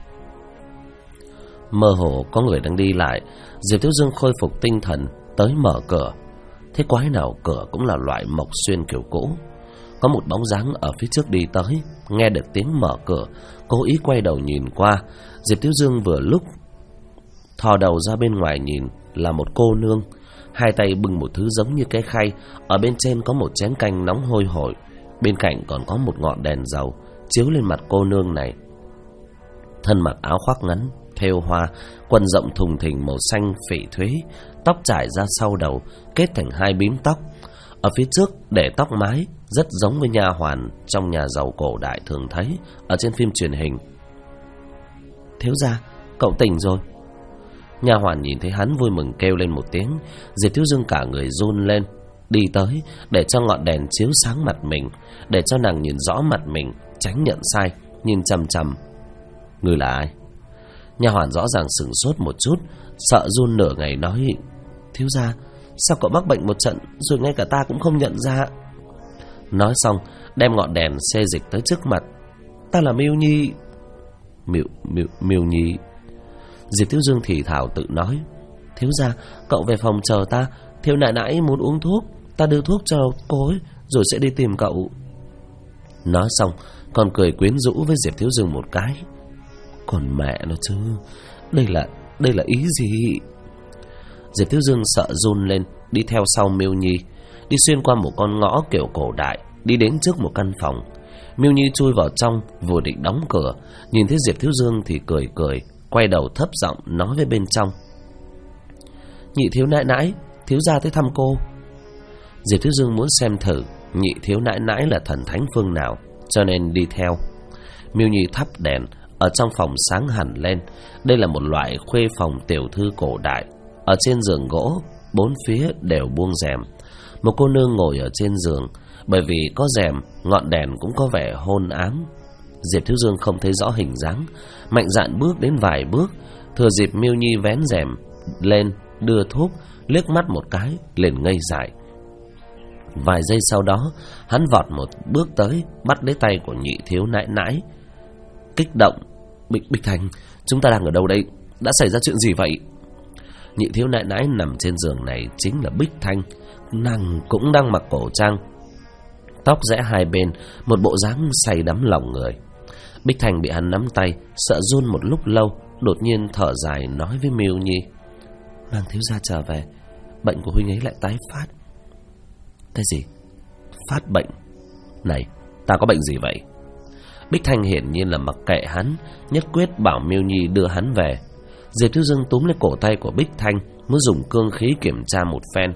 Speaker 1: Mơ hồ có người đang đi lại. Diệp Thiếu Dương khôi phục tinh thần, tới mở cửa. Thế quái nào cửa cũng là loại mộc xuyên kiểu cũ. Có một bóng dáng ở phía trước đi tới, nghe được tiếng mở cửa, cố ý quay đầu nhìn qua. Diệp Thiếu Dương vừa lúc thò đầu ra bên ngoài nhìn, là một cô nương, 2 tay bưng một thứ giống như cái khay, ở bên trên có một chén canh nóng hôi hổi, bên cạnh còn có một ngọn đèn dầu chiếu lên mặt cô nương này. Thân mặc áo khoác ngắn thêu hoa, quần rộng thùng thình màu xanh phỉ thúy, tóc trải ra sau đầu kết thành 2 bím tóc. Ở phía trước để tóc mái, rất giống với nha hoàn trong nhà giàu cổ đại thường thấy ở trên phim truyền hình. Thiếu gia, cậu tỉnh rồi. Nha hoàn nhìn thấy hắn vui mừng kêu lên một tiếng. Diệp Thiếu Dương cả người run lên, đi tới để cho ngọn đèn chiếu sáng mặt mình, để cho nàng nhìn rõ mặt mình, tránh nhận sai, nhìn chằm chằm. Người là ai? Nha hoàn rõ ràng sửng sốt một chút, sợ run nửa ngày nói: Thiếu gia, sao cậu mắc bệnh một trận rồi ngay cả ta cũng không nhận ra? Nói xong đem ngọn đèn xê dịch tới trước mặt. Ta là Miêu Nhi. Miêu Nhi. Diệp Thiếu Dương thì thào tự nói: Thiếu gia, cậu về phòng chờ ta, thiếu nãi nãi muốn uống thuốc, ta đưa thuốc cho cô ấy rồi sẽ đi tìm cậu. Nói xong còn cười quyến rũ với Diệp Thiếu Dương một cái. Còn mẹ nó chứ, đây là ý gì? Diệp Thiếu Dương sợ run lên, đi theo sau Miêu Nhi, đi xuyên qua một con ngõ kiểu cổ đại, đi đến trước một căn phòng. Miêu Nhi chui vào trong, vừa định đóng cửa, nhìn thấy Diệp Thiếu Dương thì cười, quay đầu thấp giọng nói với bên trong: Nhị thiếu nãi nãi, thiếu gia tới thăm cô. Diệp Thiếu Dương muốn xem thử nhị thiếu nãi nãi là thần thánh phương nào, cho nên đi theo. Miêu Nhi thắp đèn ở trong phòng sáng hẳn lên. Đây là một loại khuê phòng tiểu thư cổ đại. Ở trên giường gỗ, bốn phía đều buông rèm. Một cô nương ngồi ở trên giường. Bởi vì có rèm, ngọn đèn cũng có vẻ hôn ám. Diệp Thiếu Dương không thấy rõ hình dáng, mạnh dạn bước đến vài bước, thừa dịp Miêu Nhi vén rèm lên đưa thuốc, liếc mắt một cái liền ngây dại. Vài giây sau đó, hắn vọt một bước tới, bắt lấy tay của nhị thiếu nãi nãi, kích động: Bích Thanh, chúng ta đang ở đâu đây? Đã xảy ra chuyện gì vậy? Nhị thiếu nãi nãi nằm trên giường này chính là Bích Thanh. Nàng cũng đang mặc cổ trang, tóc rẽ hai bên, một bộ dáng say đắm lòng người. Bích Thanh bị hắn nắm tay, sợ run một lúc lâu, đột nhiên thở dài nói với Miêu Nhi: Mang thiếu gia trở về, bệnh của huynh ấy lại tái phát. Cái gì? Phát bệnh? Này, ta có bệnh gì vậy? Bích Thanh hiển nhiên là mặc kệ hắn, nhất quyết bảo Miêu Nhi đưa hắn về. Diệp Thiếu Dương túm lấy cổ tay của Bích Thanh, muốn dùng cương khí kiểm tra một phen.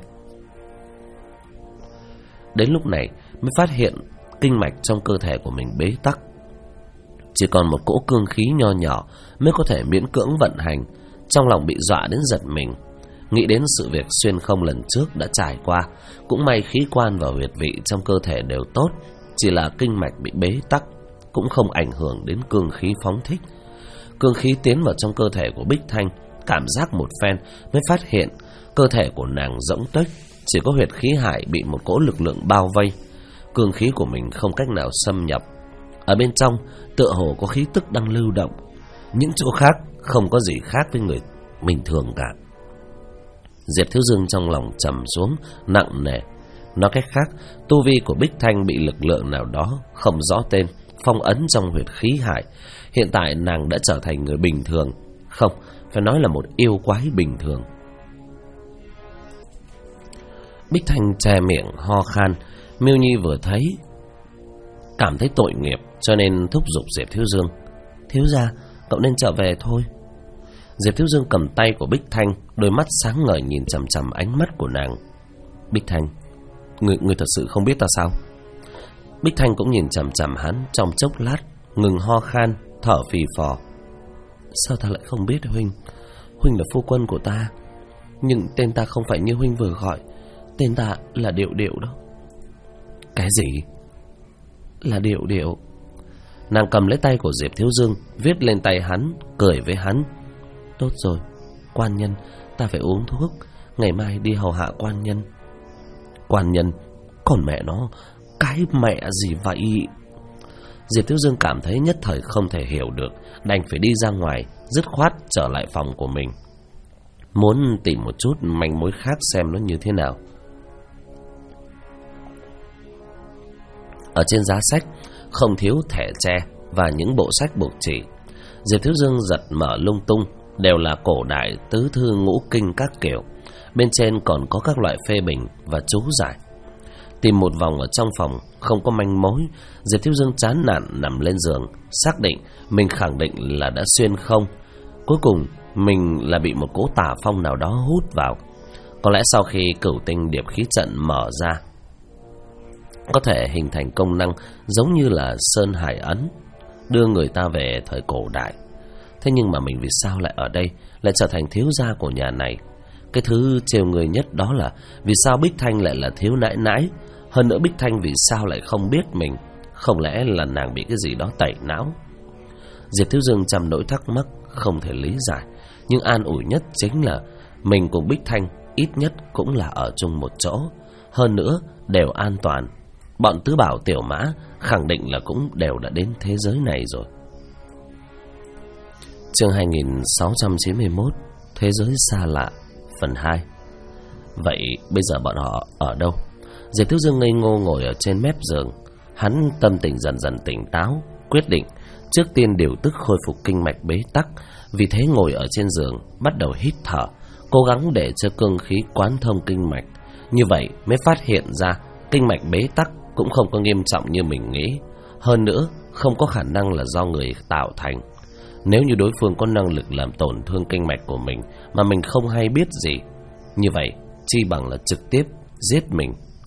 Speaker 1: Đến lúc này mới phát hiện kinh mạch trong cơ thể của mình bế tắc, chỉ còn một cỗ cương khí nho nhỏ mới có thể miễn cưỡng vận hành. Trong lòng bị dọa đến giật mình, nghĩ đến sự việc xuyên không lần trước đã trải qua. Cũng may khí quan và huyệt vị trong cơ thể đều tốt, chỉ là kinh mạch bị bế tắc, cũng không ảnh hưởng đến cương khí phóng thích. Cương khí tiến vào trong cơ thể của Bích Thanh, cảm giác một phen mới phát hiện cơ thể của nàng rỗng tuếch, chỉ có huyệt khí hải bị một cỗ lực lượng bao vây. Cương khí của mình không cách nào xâm nhập. Ở bên trong tựa hồ có khí tức đang lưu động, những chỗ khác không có gì khác với người bình thường cả. Diệp Thiếu Dương trong lòng trầm xuống nặng nề. Nói cách khác, tu vi của Bích Thanh bị lực lượng nào đó không rõ tên phong ấn trong huyệt khí hải. Hiện tại nàng đã trở thành người bình thường, không, phải nói là một yêu quái bình thường. Bích Thanh che miệng ho khan. Miêu Nhi vừa thấy cảm thấy tội nghiệp, cho nên thúc giục Diệp Thiếu Dương: Thiếu gia, cậu nên trở về thôi. Diệp Thiếu Dương cầm tay của Bích Thanh, đôi mắt sáng ngời nhìn chằm chằm ánh mắt của nàng. Bích Thanh, người thật sự không biết ta sao? Bích Thanh cũng nhìn chằm chằm hắn trong chốc lát, ngừng ho khan, thở phì phò. Sao ta lại không biết huynh? Huynh là phu quân của ta, nhưng tên ta không phải như huynh vừa gọi. Tên ta là Điệu Điệu đó. Cái gì? Là Điệu Điệu. Nàng cầm lấy tay của Diệp Thiếu Dương, viết lên tay hắn, cười với hắn: Tốt rồi, quan nhân, ta phải uống thuốc, ngày mai đi hầu hạ quan nhân. Quan nhân? Còn mẹ nó, cái mẹ gì vậy? Diệp Thiếu Dương cảm thấy nhất thời không thể hiểu được, đành phải đi ra ngoài, dứt khoát trở lại phòng của mình, muốn tìm một chút manh mối khác xem nó như thế nào. Ở trên giá sách không thiếu thẻ tre và những bộ sách buộc chỉ. Diệp Thiếu Dương giật mở lung tung, đều là cổ đại tứ thư ngũ kinh các kiểu. Bên trên còn có các loại phê bình và chú giải. Tìm một vòng ở trong phòng không có manh mối, Diệp Thiếu Dương chán nản nằm lên giường, xác định mình khẳng định là đã xuyên không. Cuối cùng mình là bị một cỗ tà phong nào đó hút vào. Có lẽ sau khi cửu tinh điệp khí trận mở ra, có thể hình thành công năng giống như là Sơn Hải Ấn, đưa người ta về thời cổ đại. Thế nhưng mà mình vì sao lại ở đây, lại trở thành thiếu gia của nhà này? Cái thứ trêu người nhất đó là vì sao Bích Thanh lại là thiếu nãi nãi? Hơn nữa Bích Thanh vì sao lại không biết mình? Không lẽ là nàng bị cái gì đó tẩy não? Diệp Thiếu Dương trăm nỗi thắc mắc không thể lý giải, nhưng an ủi nhất chính là mình cùng Bích Thanh ít nhất cũng là ở chung một chỗ, hơn nữa đều an toàn. Bọn tứ bảo tiểu mã khẳng định là cũng đều đã đến thế giới này rồi. Chương 2691, Thế giới xa lạ, phần 2. Vậy bây giờ bọn họ ở đâu? Diệp Thiếu Dương ngây ngô ngồi ở trên mép giường. Hắn tâm tình dần dần tỉnh táo, quyết định trước tiên điều tức khôi phục kinh mạch bế tắc. Vì thế ngồi ở trên giường, bắt đầu hít thở, cố gắng để cho cương khí quán thông kinh mạch. Như vậy mới phát hiện ra kinh mạch bế tắc cũng không có nghiêm trọng như mình nghĩ. Hơn nữa không có khả năng là do người tạo thành. Nếu như đối phương có năng lực làm tổn thương kinh mạch của mình mà mình không hay biết gì, như vậy chi bằng là trực tiếp giết mình.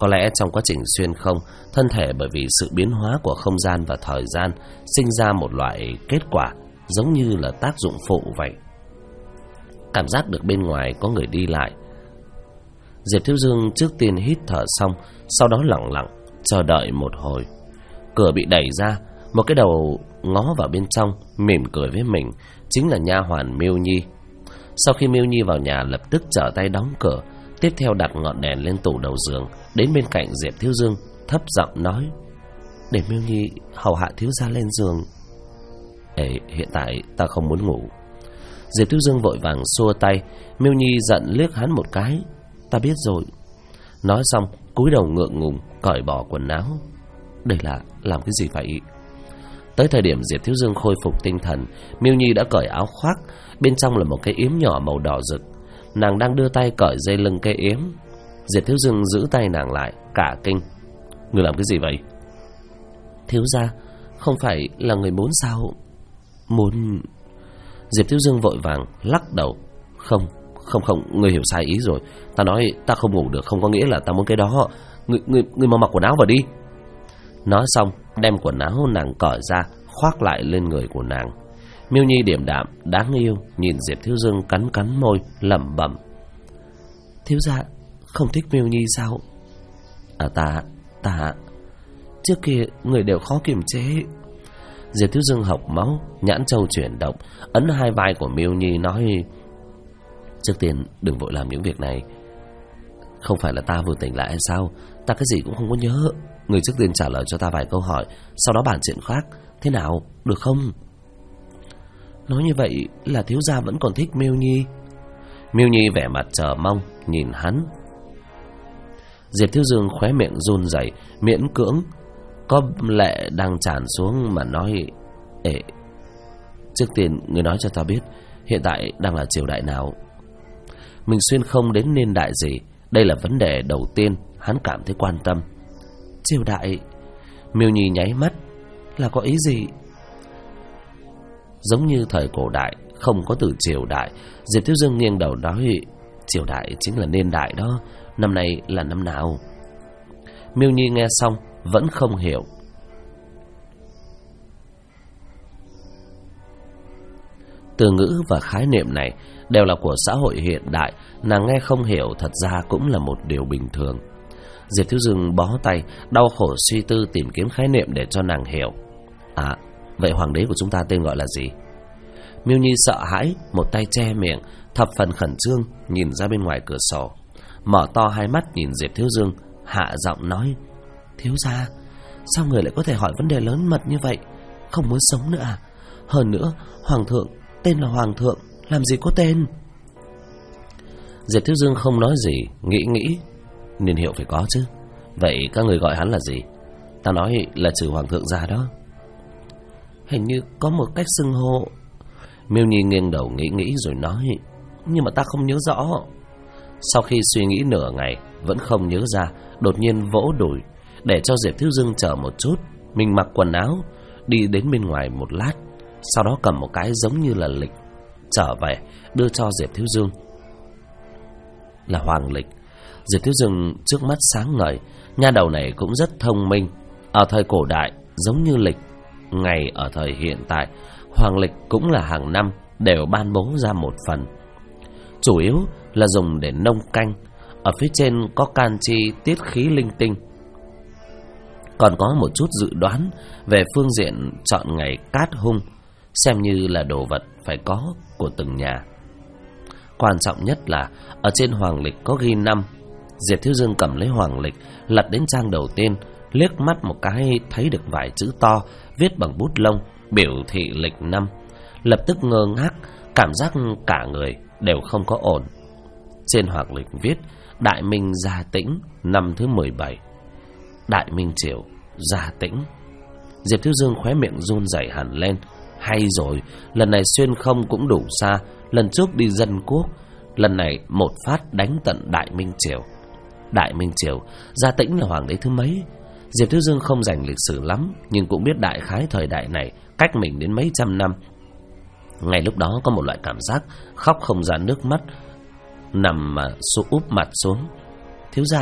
Speaker 1: Có lẽ trong quá trình xuyên không, thân thể bởi vì sự biến hóa của không gian và thời gian sinh ra một loại kết quả giống như là tác dụng phụ vậy. Cảm giác được bên ngoài có người đi lại. Diệp Thiếu Dương trước tiên hít thở xong, sau đó lặng lặng chờ đợi một hồi. Cửa bị đẩy ra, một cái đầu ngó vào bên trong, mỉm cười với mình, chính là nha hoàn Miêu Nhi. Sau khi Miêu Nhi vào nhà, lập tức trở tay đóng cửa, tiếp theo đặt ngọn đèn lên tủ đầu giường, đến bên cạnh Diệp Thiếu Dương, thấp giọng nói: "Để Miêu Nhi hầu hạ thiếu gia lên giường." Hiện tại ta không muốn ngủ." Diệp Thiếu Dương vội vàng xua tay. Miêu Nhi giận liếc hắn một cái: "Ta biết rồi." Nói xong cúi đầu ngượng ngùng cởi bỏ quần áo. Đây là làm cái gì vậy? Tới thời điểm Diệp Thiếu Dương khôi phục tinh thần, Miêu Nhi đã cởi áo khoác, bên trong là một cái yếm nhỏ màu đỏ rực. Nàng đang đưa tay cởi dây lưng cái yếm. Diệp Thiếu Dương giữ tay nàng lại, cả kinh: "Ngươi làm cái gì vậy?" "Thiếu gia, không phải là người muốn sao?" "Muốn..." Diệp Thiếu Dương vội vàng lắc đầu: Không, ngươi hiểu sai ý rồi. Ta nói ta không ngủ được không có nghĩa là ta muốn cái đó. Ngươi mau mặc quần áo vào đi." Nói xong đem quần áo nàng cởi ra, khoác lại lên người của nàng. Miêu Nhi điềm đạm đáng yêu nhìn Diệp Thiếu Dương cắn môi lẩm bẩm: "Thiếu gia không thích Miêu Nhi sao?" Ta trước kia người đều khó kiềm chế." Diệp Thiếu Dương hộc máu, nhãn châu chuyển động, ấn hai vai của Miêu Nhi nói: "Trước tiên đừng vội làm những việc này. Không phải là ta vừa tỉnh lại hay sao? Ta cái gì cũng không có nhớ. Người trước tiên trả lời cho ta vài câu hỏi, sau đó bàn chuyện khác. Thế nào, được không?" Nói như vậy là thiếu gia vẫn còn thích Miêu Nhi. Miêu Nhi vẻ mặt chờ mong nhìn hắn. Diệp Thiếu Dương khóe miệng run rẩy, miễn cưỡng có lệ đang tràn xuống mà nói: Trước tiên người nói cho ta biết hiện tại đang là triều đại nào. Mình xuyên không đến niên đại gì, đây là vấn đề đầu tiên hắn cảm thấy quan tâm. Triều đại? Miêu Nhi nháy mắt: Là có ý gì? Giống như thời cổ đại không có từ triều đại. Diệp Thiếu Dương nghiêng đầu nói: Triều đại chính là niên đại đó. Năm nay là năm nào? Miêu Nhi nghe xong vẫn không hiểu. Từ ngữ và khái niệm này đều là của xã hội hiện đại, nàng nghe không hiểu thật ra cũng là một điều bình thường. Diệp Thiếu Dương bó tay, đau khổ suy tư tìm kiếm khái niệm để cho nàng hiểu. Vậy hoàng đế của chúng ta tên gọi là gì? Miêu Nhi sợ hãi, một tay che miệng, thập phần khẩn trương nhìn ra bên ngoài cửa sổ, mở to hai mắt nhìn Diệp Thiếu Dương, hạ giọng nói: Thiếu gia, sao người lại có thể hỏi vấn đề lớn mật như vậy? Không muốn sống nữa à? Hơn nữa, hoàng thượng tên là hoàng thượng, làm gì có tên? Diệp Thiếu Dương không nói gì, nghĩ, niên hiệu phải có chứ. Vậy các người gọi hắn là gì? Ta nói là trừ hoàng thượng ra đó. Hình như có một cách xưng hô. Miêu Nhi nghiêng đầu nghĩ rồi nói: Nhưng mà ta không nhớ rõ. Sau khi suy nghĩ nửa ngày vẫn không nhớ ra, đột nhiên vỗ đùi để cho Diệp Thiếu Dương chờ một chút. Mình mặc quần áo đi đến bên ngoài một lát, sau đó cầm một cái giống như là lịch trở về đưa cho Diệp Thiếu Dương. Là hoàng lịch. Diệp Thiếu Dương trước mắt sáng ngời. Nha đầu này cũng rất thông minh. Ở thời cổ đại giống như lịch ngày ở thời hiện tại, hoàng lịch cũng là hàng năm đều ban bố ra một phần, chủ yếu là dùng để nông canh. Ở phía trên có can chi tiết khí linh tinh, còn có một chút dự đoán về phương diện chọn ngày cát hung, xem như là đồ vật phải có của từng nhà. Quan trọng nhất là ở trên hoàng lịch có ghi năm. Diệp Thiếu Dương cầm lấy hoàng lịch, lật đến trang đầu tiên, liếc mắt một cái thấy được vài chữ to viết bằng bút lông biểu thị lịch năm. Lập tức ngơ ngác, cảm giác cả người đều không có ổn. Trên hoàng lịch viết Đại Minh Gia Tĩnh năm thứ 17. Đại Minh Triều Gia Tĩnh. Diệp Thiếu Dương khóe miệng run rẩy hẳn lên. Hay rồi, lần này xuyên không cũng đủ xa. Lần trước đi dân quốc, lần này một phát đánh tận Đại Minh Triều. Đại Minh Triều Gia Tĩnh là hoàng đế thứ mấy? Diệp Thiếu Dương không rành lịch sử lắm, nhưng cũng biết đại khái thời đại này cách mình đến mấy trăm năm. Ngay lúc đó có một loại cảm giác khóc không ra nước mắt, nằm mà úp mặt xuống. Thiếu gia,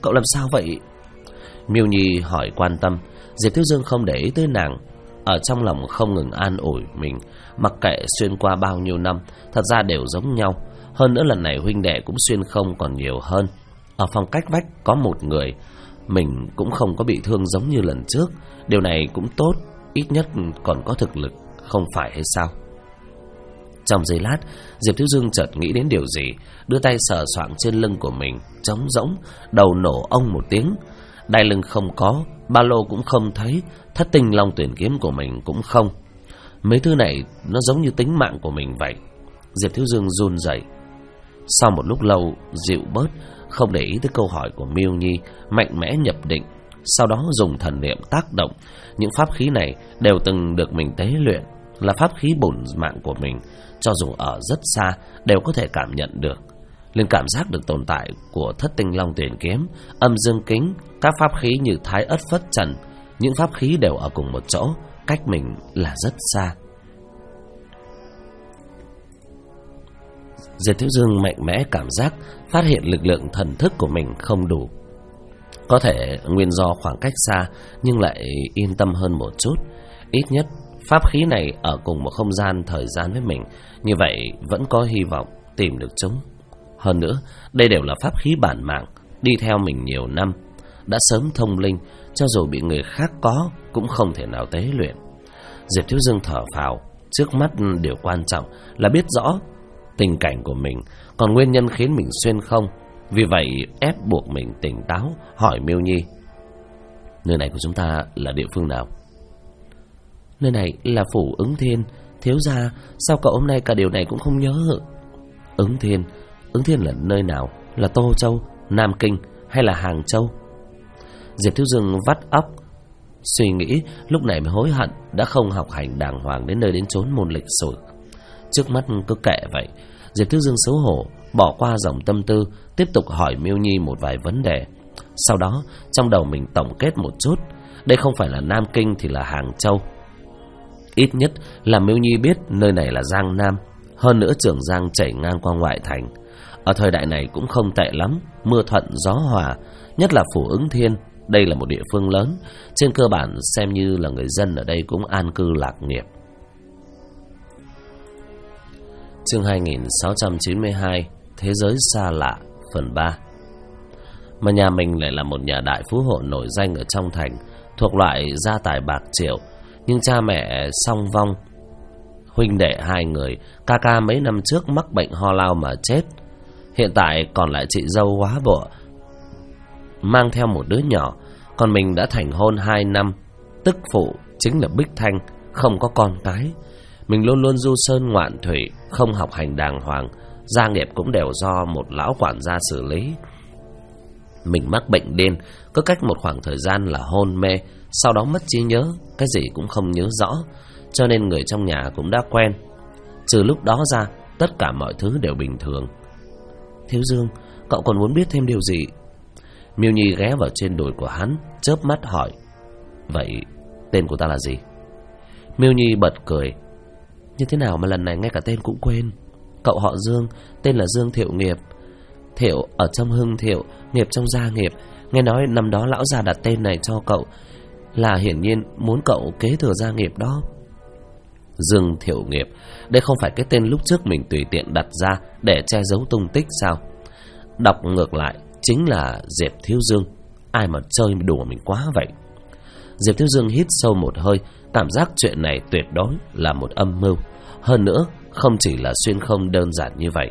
Speaker 1: cậu làm sao vậy? Miêu Nhi hỏi quan tâm. Diệp Thiếu Dương không để ý tới nàng, ở trong lòng không ngừng an ủi mình. Mặc kệ xuyên qua bao nhiêu năm, thật ra đều giống nhau. Hơn nữa lần này huynh đệ cũng xuyên không còn nhiều hơn. Ở phòng cách vách có một người, mình cũng không có bị thương giống như lần trước. Điều này cũng tốt, ít nhất còn có thực lực, không phải hay sao? Trong giây lát, Diệp Thiếu Dương chợt nghĩ đến điều gì, đưa tay sờ soạng trên lưng của mình, trống rỗng, đầu nổ ông một tiếng. Đai lưng không có, ba lô cũng không thấy, thất tinh long tuyển kiếm của mình cũng không. Mấy thứ này nó giống như tính mạng của mình vậy. Diệp Thiếu Dương run rẩy. Sau một lúc lâu dịu bớt, không để ý tới câu hỏi của Miêu Nhi, mạnh mẽ nhập định, sau đó dùng thần niệm tác động. Những pháp khí này đều từng được mình tế luyện, là pháp khí bổn mạng của mình, cho dù ở rất xa đều có thể cảm nhận được. Liền cảm giác được tồn tại của thất tinh long tuyển kiếm, âm dương kính, các pháp khí như thái ất phất trần. Những pháp khí đều ở cùng một chỗ, cách mình là rất xa. Diệp Thiếu Dương mạnh mẽ cảm giác phát hiện lực lượng thần thức của mình không đủ. Có thể nguyên do khoảng cách xa, nhưng lại yên tâm hơn một chút. Ít nhất pháp khí này ở cùng một không gian thời gian với mình, như vậy vẫn có hy vọng tìm được chúng. Hơn nữa, đây đều là pháp khí bản mạng, đi theo mình nhiều năm, đã sớm thông linh, cho dù bị người khác có cũng không thể nào tế luyện. Diệp Thiếu Dương thở phào, trước mắt điều quan trọng là biết rõ tình cảnh của mình, còn nguyên nhân khiến mình xuyên không. Vì vậy ép buộc mình tỉnh táo, hỏi Miêu Nhi: nơi này của chúng ta là địa phương nào? Nơi này là phủ Ứng Thiên. Thiếu gia, sao cậu hôm nay cả điều này cũng không nhớ? Ứng Thiên là nơi nào? Là Tô Châu, Nam Kinh hay là Hàng Châu? Diệp Thiếu Dương vắt óc suy nghĩ, lúc này mới hối hận đã không học hành đàng hoàng đến nơi đến chốn môn lịch sử. Trước mắt cứ kệ vậy. Diệp Thiếu Dương xấu hổ bỏ qua dòng tâm tư, tiếp tục hỏi Miêu Nhi một vài vấn đề. Sau đó trong đầu mình tổng kết một chút, đây không phải là Nam Kinh thì là Hàng Châu. Ít nhất là Miêu Nhi biết nơi này là Giang Nam. Hơn nữa Trường Giang chảy ngang qua ngoại thành, ở thời đại này cũng không tệ lắm, mưa thuận gió hòa. Nhất là phủ Ứng Thiên, đây là một địa phương lớn, trên cơ bản xem như là người dân ở đây cũng an cư lạc nghiệp. Chương 2692, Thế giới xa lạ, phần 3. Mà nhà mình lại là một nhà đại phú hộ nổi danh ở trong thành, thuộc loại gia tài bạc triệu. Nhưng cha mẹ song vong, huynh đệ 2 người, ca ca mấy năm trước mắc bệnh ho lao mà chết. Hiện tại còn lại chị dâu quá bụa, mang theo một đứa nhỏ. Còn mình đã thành hôn 2 năm, tức phụ chính là Bích Thanh, không có con cái. Mình luôn luôn du sơn ngoạn thủy, không học hành đàng hoàng, gia nghiệp cũng đều do một lão quản gia xử lý. Mình mắc bệnh điên, cứ cách một khoảng thời gian là hôn mê, sau đó mất trí nhớ, cái gì cũng không nhớ rõ, cho nên người trong nhà cũng đã quen. Trừ lúc đó ra, tất cả mọi thứ đều bình thường. Thiếu Dương, cậu còn muốn biết thêm điều gì? Miêu Nhi ghé vào trên đùi của hắn, chớp mắt hỏi: vậy tên của ta là gì? Miêu Nhi bật cười: như thế nào mà lần này ngay cả tên cũng quên? Cậu họ Dương, tên là Dương Thiệu Nghiệp. Thiệu ở trong Hưng Thiệu, nghiệp trong gia nghiệp. Nghe nói năm đó lão già đặt tên này cho cậu là hiển nhiên muốn cậu kế thừa gia nghiệp đó. Dương Thiệu Nghiệp, đây không phải cái tên lúc trước mình tùy tiện đặt ra để che giấu tung tích sao? Đọc ngược lại chính là Diệp Thiếu Dương. Ai mà chơi đùa mình quá vậy? Diệp Thiếu Dương hít sâu một hơi, cảm giác chuyện này tuyệt đối là một âm mưu. Hơn nữa không chỉ là xuyên không đơn giản như vậy.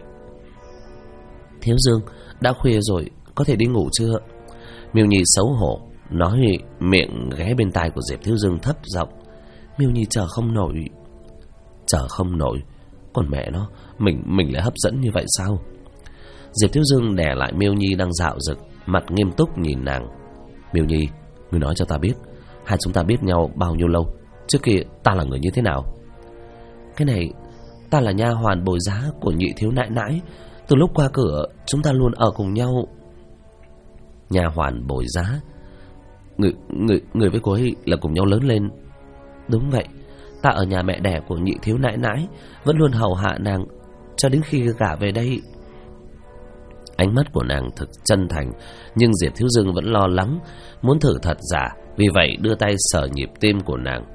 Speaker 1: Thiếu Dương, đã khuya rồi, có thể đi ngủ chưa? Miêu Nhi xấu hổ nói, miệng ghé bên tai của Diệp Thiếu Dương thấp giọng. Miêu Nhi chờ không nổi. Chờ không nổi? Còn mẹ nó, mình lại hấp dẫn như vậy sao? Diệp Thiếu Dương đè lại Miêu Nhi đang dạo dực, mặt nghiêm túc nhìn nàng. Miêu Nhi, ngươi nói cho ta biết, hai chúng ta biết nhau bao nhiêu lâu? Trước kia ta là người như thế nào? Cái này, ta là nha hoàn bồi giá của nhị thiếu nãi nãi. Từ lúc qua cửa chúng ta luôn ở cùng nhau. Nha hoàn bồi giá? Người với cô ấy là cùng nhau lớn lên? Đúng vậy, ta ở nhà mẹ đẻ của nhị thiếu nãi nãi, vẫn luôn hầu hạ nàng cho đến khi gả về đây. Ánh mắt của nàng thực chân thành, nhưng Diệp Thiếu Dương vẫn lo lắng, muốn thử thật giả, vì vậy đưa tay sờ nhịp tim của nàng.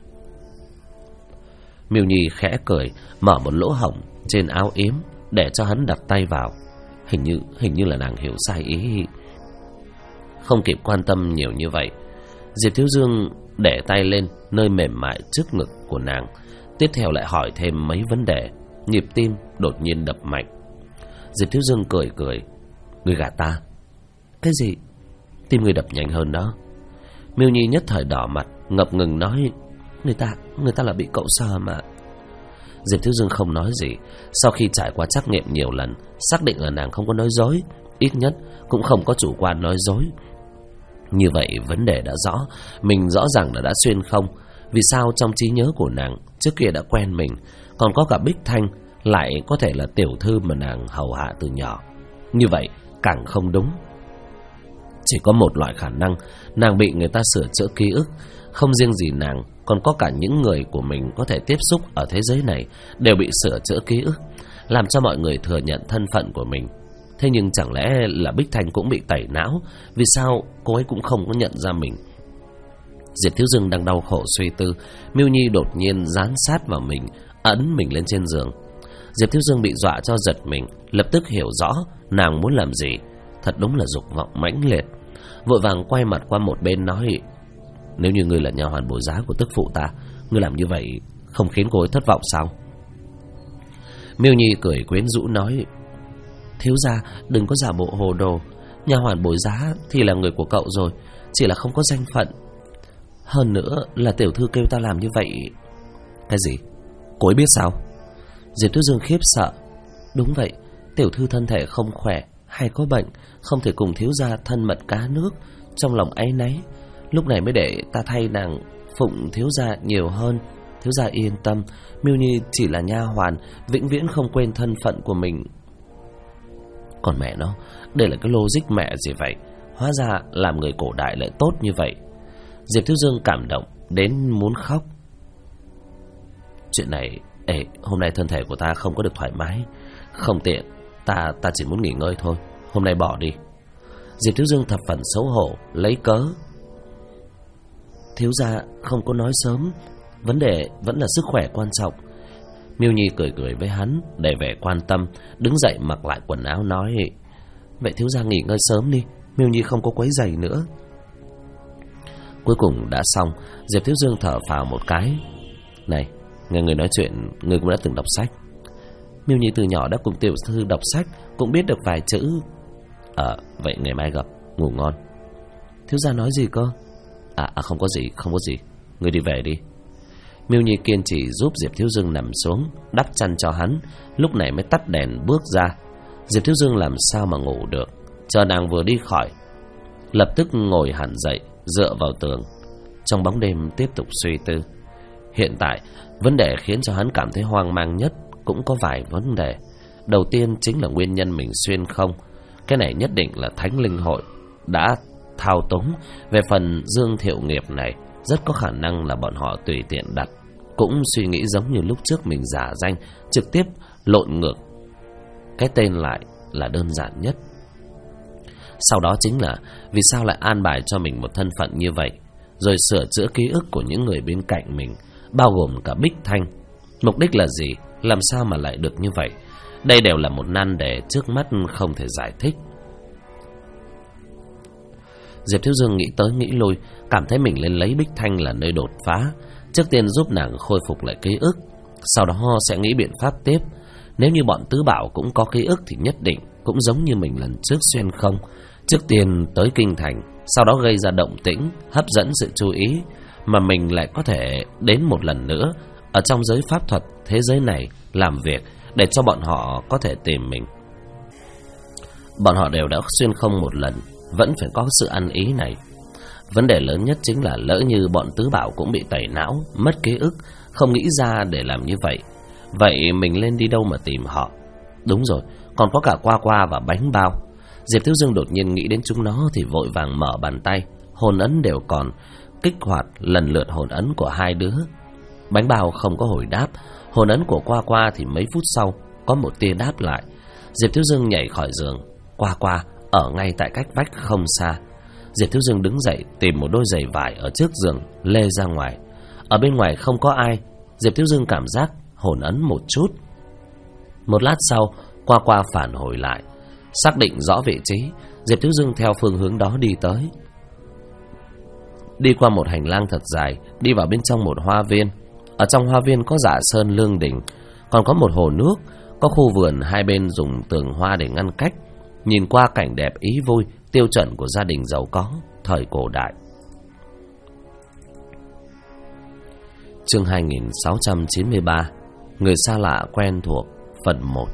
Speaker 1: Miêu Nhi khẽ cười, mở một lỗ hổng trên áo yếm để cho hắn đặt tay vào. Hình như là nàng hiểu sai ý. Không kịp quan tâm nhiều như vậy, Diệp Thiếu Dương để tay lên nơi mềm mại trước ngực của nàng, tiếp theo lại hỏi thêm mấy vấn đề. Nhịp tim đột nhiên đập mạnh. Diệp Thiếu Dương cười cười. Ngươi gạt ta? Cái gì? Tim ngươi đập nhanh hơn đó. Miêu Nhi nhất thời đỏ mặt, ngập ngừng nói, người ta là bị cậu sờ mà. Diệp Thiếu Dương không nói gì. Sau khi trải qua trắc nghiệm nhiều lần, xác định là nàng không có nói dối, ít nhất cũng không có chủ quan nói dối. Như vậy vấn đề đã rõ, mình rõ ràng là đã xuyên không. Vì sao trong trí nhớ của nàng trước kia đã quen mình, còn có cả Bích Thanh lại có thể là tiểu thư mà nàng hầu hạ từ nhỏ. Như vậy càng không đúng. Chỉ có một loại khả năng, nàng bị người ta sửa chữa ký ức. Không riêng gì nàng, còn có cả những người của mình có thể tiếp xúc ở thế giới này đều bị sửa chữa ký ức, làm cho mọi người thừa nhận thân phận của mình. Thế nhưng chẳng lẽ là Bích Thanh cũng bị tẩy não? Vì sao cô ấy cũng không có nhận ra mình? Diệp Thiếu Dương đang đau khổ suy tư, Miêu Nhi đột nhiên dán sát vào mình, ấn mình lên trên giường. Diệp Thiếu Dương bị dọa cho giật mình, lập tức hiểu rõ nàng muốn làm gì. Thật đúng là dục vọng mãnh liệt. Vội vàng quay mặt qua một bên nói, nếu như ngươi là nha hoàn bồi giá của tức phụ ta, ngươi làm như vậy không khiến cô ấy thất vọng sao? Miêu Nhi cười quyến rũ nói, thiếu gia đừng có giả bộ hồ đồ. Nha hoàn bồi giá thì là người của cậu rồi, chỉ là không có danh phận. Hơn nữa là tiểu thư kêu ta làm như vậy. Cái gì? Cô ấy biết sao? Diệp Thiếu Dương khiếp sợ. Đúng vậy, tiểu thư thân thể không khỏe hay có bệnh, không thể cùng thiếu gia thân mật cá nước. Trong lòng áy náy, lúc này mới để ta thay nàng phụng thiếu gia nhiều hơn. Thiếu gia yên tâm, Miêu Nhi chỉ là nha hoàn, vĩnh viễn không quên thân phận của mình. Còn mẹ nó, đây là cái logic mẹ gì vậy? Hóa ra làm người cổ đại lại tốt như vậy. Diệp Thiếu Dương cảm động đến muốn khóc. Chuyện này, hôm nay thân thể của ta không có được thoải mái, không tiện, ta chỉ muốn nghỉ ngơi thôi. Hôm nay bỏ đi. Diệp Thiếu Dương thập phần xấu hổ lấy cớ. Thiếu gia không có nói sớm, vấn đề vẫn là sức khỏe quan trọng. Miêu Nhi cười cười với hắn để vẻ quan tâm, đứng dậy mặc lại quần áo nói, vậy thiếu gia nghỉ ngơi sớm đi, Miêu Nhi không có quấy rầy nữa. Cuối cùng đã xong, Diệp Thiếu Dương thở phào một cái. Này, nghe người nói chuyện, người cũng đã từng đọc sách. Miêu Nhi từ nhỏ đã cùng tiểu thư đọc sách, cũng biết được vài chữ. Vậy ngày mai gặp, ngủ ngon. Thiếu gia nói gì cơ? Không có gì, người đi về đi. Miêu Nhi kiên trì giúp Diệp Thiếu Dương nằm xuống, đắp chăn cho hắn, lúc này mới tắt đèn bước ra. Diệp Thiếu Dương làm sao mà ngủ được, chờ nàng vừa đi khỏi, lập tức ngồi hẳn dậy, dựa vào tường, trong bóng đêm tiếp tục suy tư. Hiện tại, vấn đề khiến cho hắn cảm thấy hoang mang nhất cũng có vài vấn đề. Đầu tiên chính là nguyên nhân mình xuyên không. Cái này nhất định là Thánh Linh Hội đã thao túng. Về phần Dương Thiệu Nghiệp này, rất có khả năng là bọn họ tùy tiện đặt, cũng suy nghĩ giống như lúc trước mình giả danh, trực tiếp lộn ngược cái tên lại là đơn giản nhất. Sau đó chính là vì sao lại an bài cho mình một thân phận như vậy, rồi sửa chữa ký ức của những người bên cạnh mình, bao gồm cả Bích Thanh. Mục đích là gì? Làm sao mà lại được như vậy? Đây đều là một nan đề trước mắt không thể giải thích. Diệp Thiếu Dương nghĩ tới nghĩ lui, cảm thấy mình lên lấy Bích Thanh là nơi đột phá. Trước tiên giúp nàng khôi phục lại ký ức, sau đó sẽ nghĩ biện pháp tiếp. Nếu như bọn tứ bảo cũng có ký ức thì nhất định cũng giống như mình lần trước xuyên không. Trước tiên tới kinh thành, sau đó gây ra động tĩnh, hấp dẫn sự chú ý, mà mình lại có thể đến một lần nữa ở trong giới pháp thuật thế giới này làm việc, để cho bọn họ có thể tìm mình. Bọn họ đều đã xuyên không một lần, vẫn phải có sự ăn ý này. Vấn đề lớn nhất chính là lỡ như bọn tứ bảo cũng bị tẩy não, mất ký ức, không nghĩ ra để làm như vậy. Vậy mình lên đi đâu mà tìm họ? Đúng rồi, còn có cả Qua Qua và Bánh Bao. Diệp Thiếu Dương đột nhiên nghĩ đến chúng nó thì vội vàng mở bàn tay, hồn ấn đều còn, kích hoạt lần lượt hồn ấn của hai đứa. Bánh Bao không có hồi đáp, hồn ấn của Qua Qua thì mấy phút sau có một tia đáp lại. Diệp Thiếu Dương nhảy khỏi giường, Qua ở ngay tại cách vách không xa. Diệp Thiếu Dương đứng dậy tìm một đôi giày vải ở trước giường, lê ra ngoài. Ở bên ngoài không có ai. Diệp Thiếu Dương cảm giác hồn ấn một chút. Một lát sau, Qua phản hồi lại. Xác định rõ vị trí, Diệp Thiếu Dương theo phương hướng đó đi tới. Đi qua một hành lang thật dài, đi vào bên trong một hoa viên. Ở trong hoa viên có dạ sơn lương đình, còn có một hồ nước, có khu vườn hai bên dùng tường hoa để ngăn cách. Nhìn qua cảnh đẹp ý vui, tiêu chuẩn của gia đình giàu có thời cổ đại. Chương 2693. Người xa lạ quen thuộc, phần 1.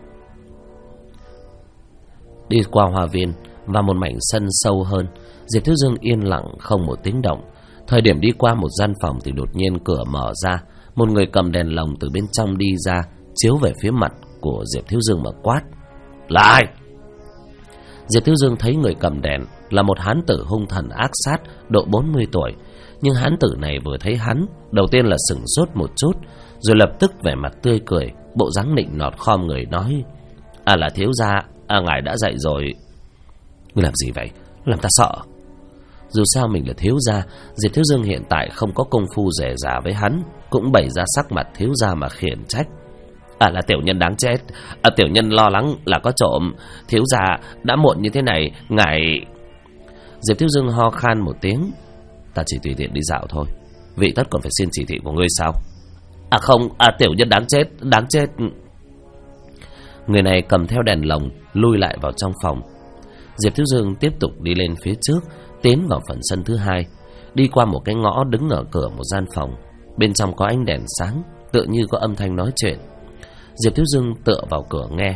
Speaker 1: Đi qua hoa viên và một mảnh sân sâu hơn, Diệp Thiếu Dương yên lặng không một tiếng động. Thời điểm đi qua một gian phòng thì đột nhiên cửa mở ra, một người cầm đèn lồng từ bên trong đi ra, chiếu về phía mặt của Diệp Thiếu Dương mà quát: "Là ai?" Diệp Thiếu Dương thấy người cầm đèn là một hán tử hung thần ác sát, độ 40 tuổi. Nhưng hán tử này vừa thấy hắn, đầu tiên là sửng sốt một chút, rồi lập tức vẻ mặt tươi cười, bộ dáng nịnh nọt khom người nói: là thiếu gia, ngài đã dậy rồi." "Ngươi làm gì vậy? Làm ta sợ." Dù sao mình là thiếu gia, Diệp Thiếu Dương hiện tại không có công phu rẻ rà với hắn, cũng bày ra sắc mặt thiếu gia mà khiển trách: "Là tiểu nhân đáng chết, tiểu nhân lo lắng là có trộm. Thiếu gia đã muộn như thế này, ngài..." Diệp Thiếu Dương ho khan một tiếng: "Ta chỉ tùy tiện đi dạo thôi, vị tất còn phải xin chỉ thị của ngươi sao?" Không, tiểu nhân đáng chết." Người này cầm theo đèn lồng lui lại vào trong phòng. Diệp Thiếu Dương tiếp tục đi lên phía trước, tiến vào phần sân thứ hai. Đi qua một cái ngõ, đứng ở cửa một gian phòng. Bên trong có ánh đèn sáng, tựa như có âm thanh nói chuyện. Diệp Thiếu Dương tựa vào cửa nghe.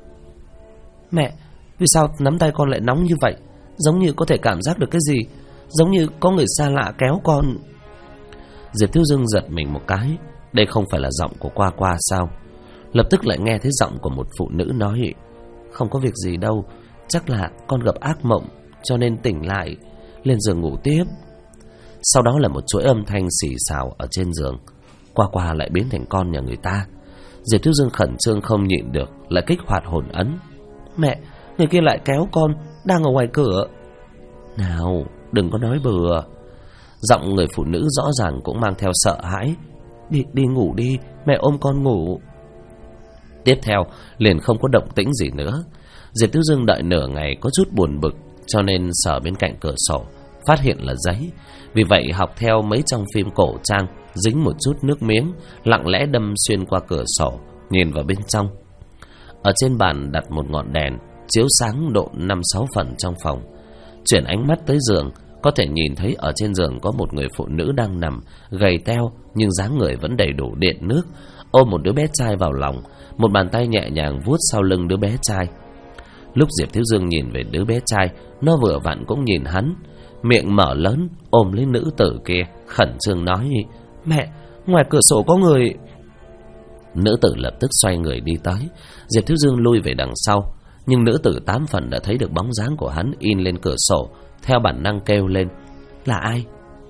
Speaker 1: "Mẹ, vì sao nắm tay con lại nóng như vậy? Giống như có thể cảm giác được cái gì, giống như có người xa lạ kéo con." Diệp Thiếu Dương giật mình một cái. Đây không phải là giọng của Qua sao? Lập tức lại nghe thấy giọng của một phụ nữ nói: "Không có việc gì đâu, chắc là con gặp ác mộng cho nên tỉnh lại, lên giường ngủ tiếp." Sau đó là một chuỗi âm thanh xì xào ở trên giường. Qua lại biến thành con nhà người ta. Diệp Thiếu Dương khẩn trương không nhịn được, lại kích hoạt hồn ấn. "Mẹ, người kia lại kéo con, đang ở ngoài cửa." "Nào, đừng có nói bừa." Giọng người phụ nữ rõ ràng cũng mang theo sợ hãi. Đi ngủ đi, mẹ ôm con ngủ." Tiếp theo liền không có động tĩnh gì nữa. Diệp Thiếu Dương đợi nửa ngày có chút buồn bực, cho nên sờ bên cạnh cửa sổ, phát hiện là giấy. Vì vậy học theo mấy trong phim cổ trang, dính một chút nước miếng, lặng lẽ đâm xuyên qua cửa sổ, nhìn vào bên trong. Ở trên bàn đặt một ngọn đèn chiếu sáng độ 5-6 phần trong phòng. Chuyển ánh mắt tới giường, có thể nhìn thấy ở trên giường có một người phụ nữ đang nằm, gầy teo nhưng dáng người vẫn đầy đủ điện nước, ôm một đứa bé trai vào lòng, một bàn tay nhẹ nhàng vuốt sau lưng đứa bé trai. Lúc Diệp Thiếu Dương nhìn về đứa bé trai, nó vừa vặn cũng nhìn hắn, miệng mở lớn ôm lấy nữ tử kia, khẩn trương nói: "Mẹ, ngoài cửa sổ có người." Nữ tử lập tức xoay người đi tới. Diệp Thiếu Dương lui về đằng sau, nhưng nữ tử 8 phần đã thấy được bóng dáng của hắn in lên cửa sổ, theo bản năng kêu lên: "Là ai?"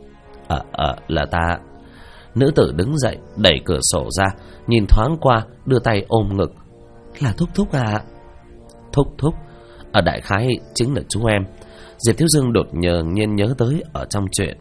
Speaker 1: Là ta." Nữ tử đứng dậy, đẩy cửa sổ ra, nhìn thoáng qua, đưa tay ôm ngực: "Là Thúc à?" Thúc, đại khái chính là chú em. Diệp Thiếu Dương đột nhiên nhớ tới ở trong chuyện,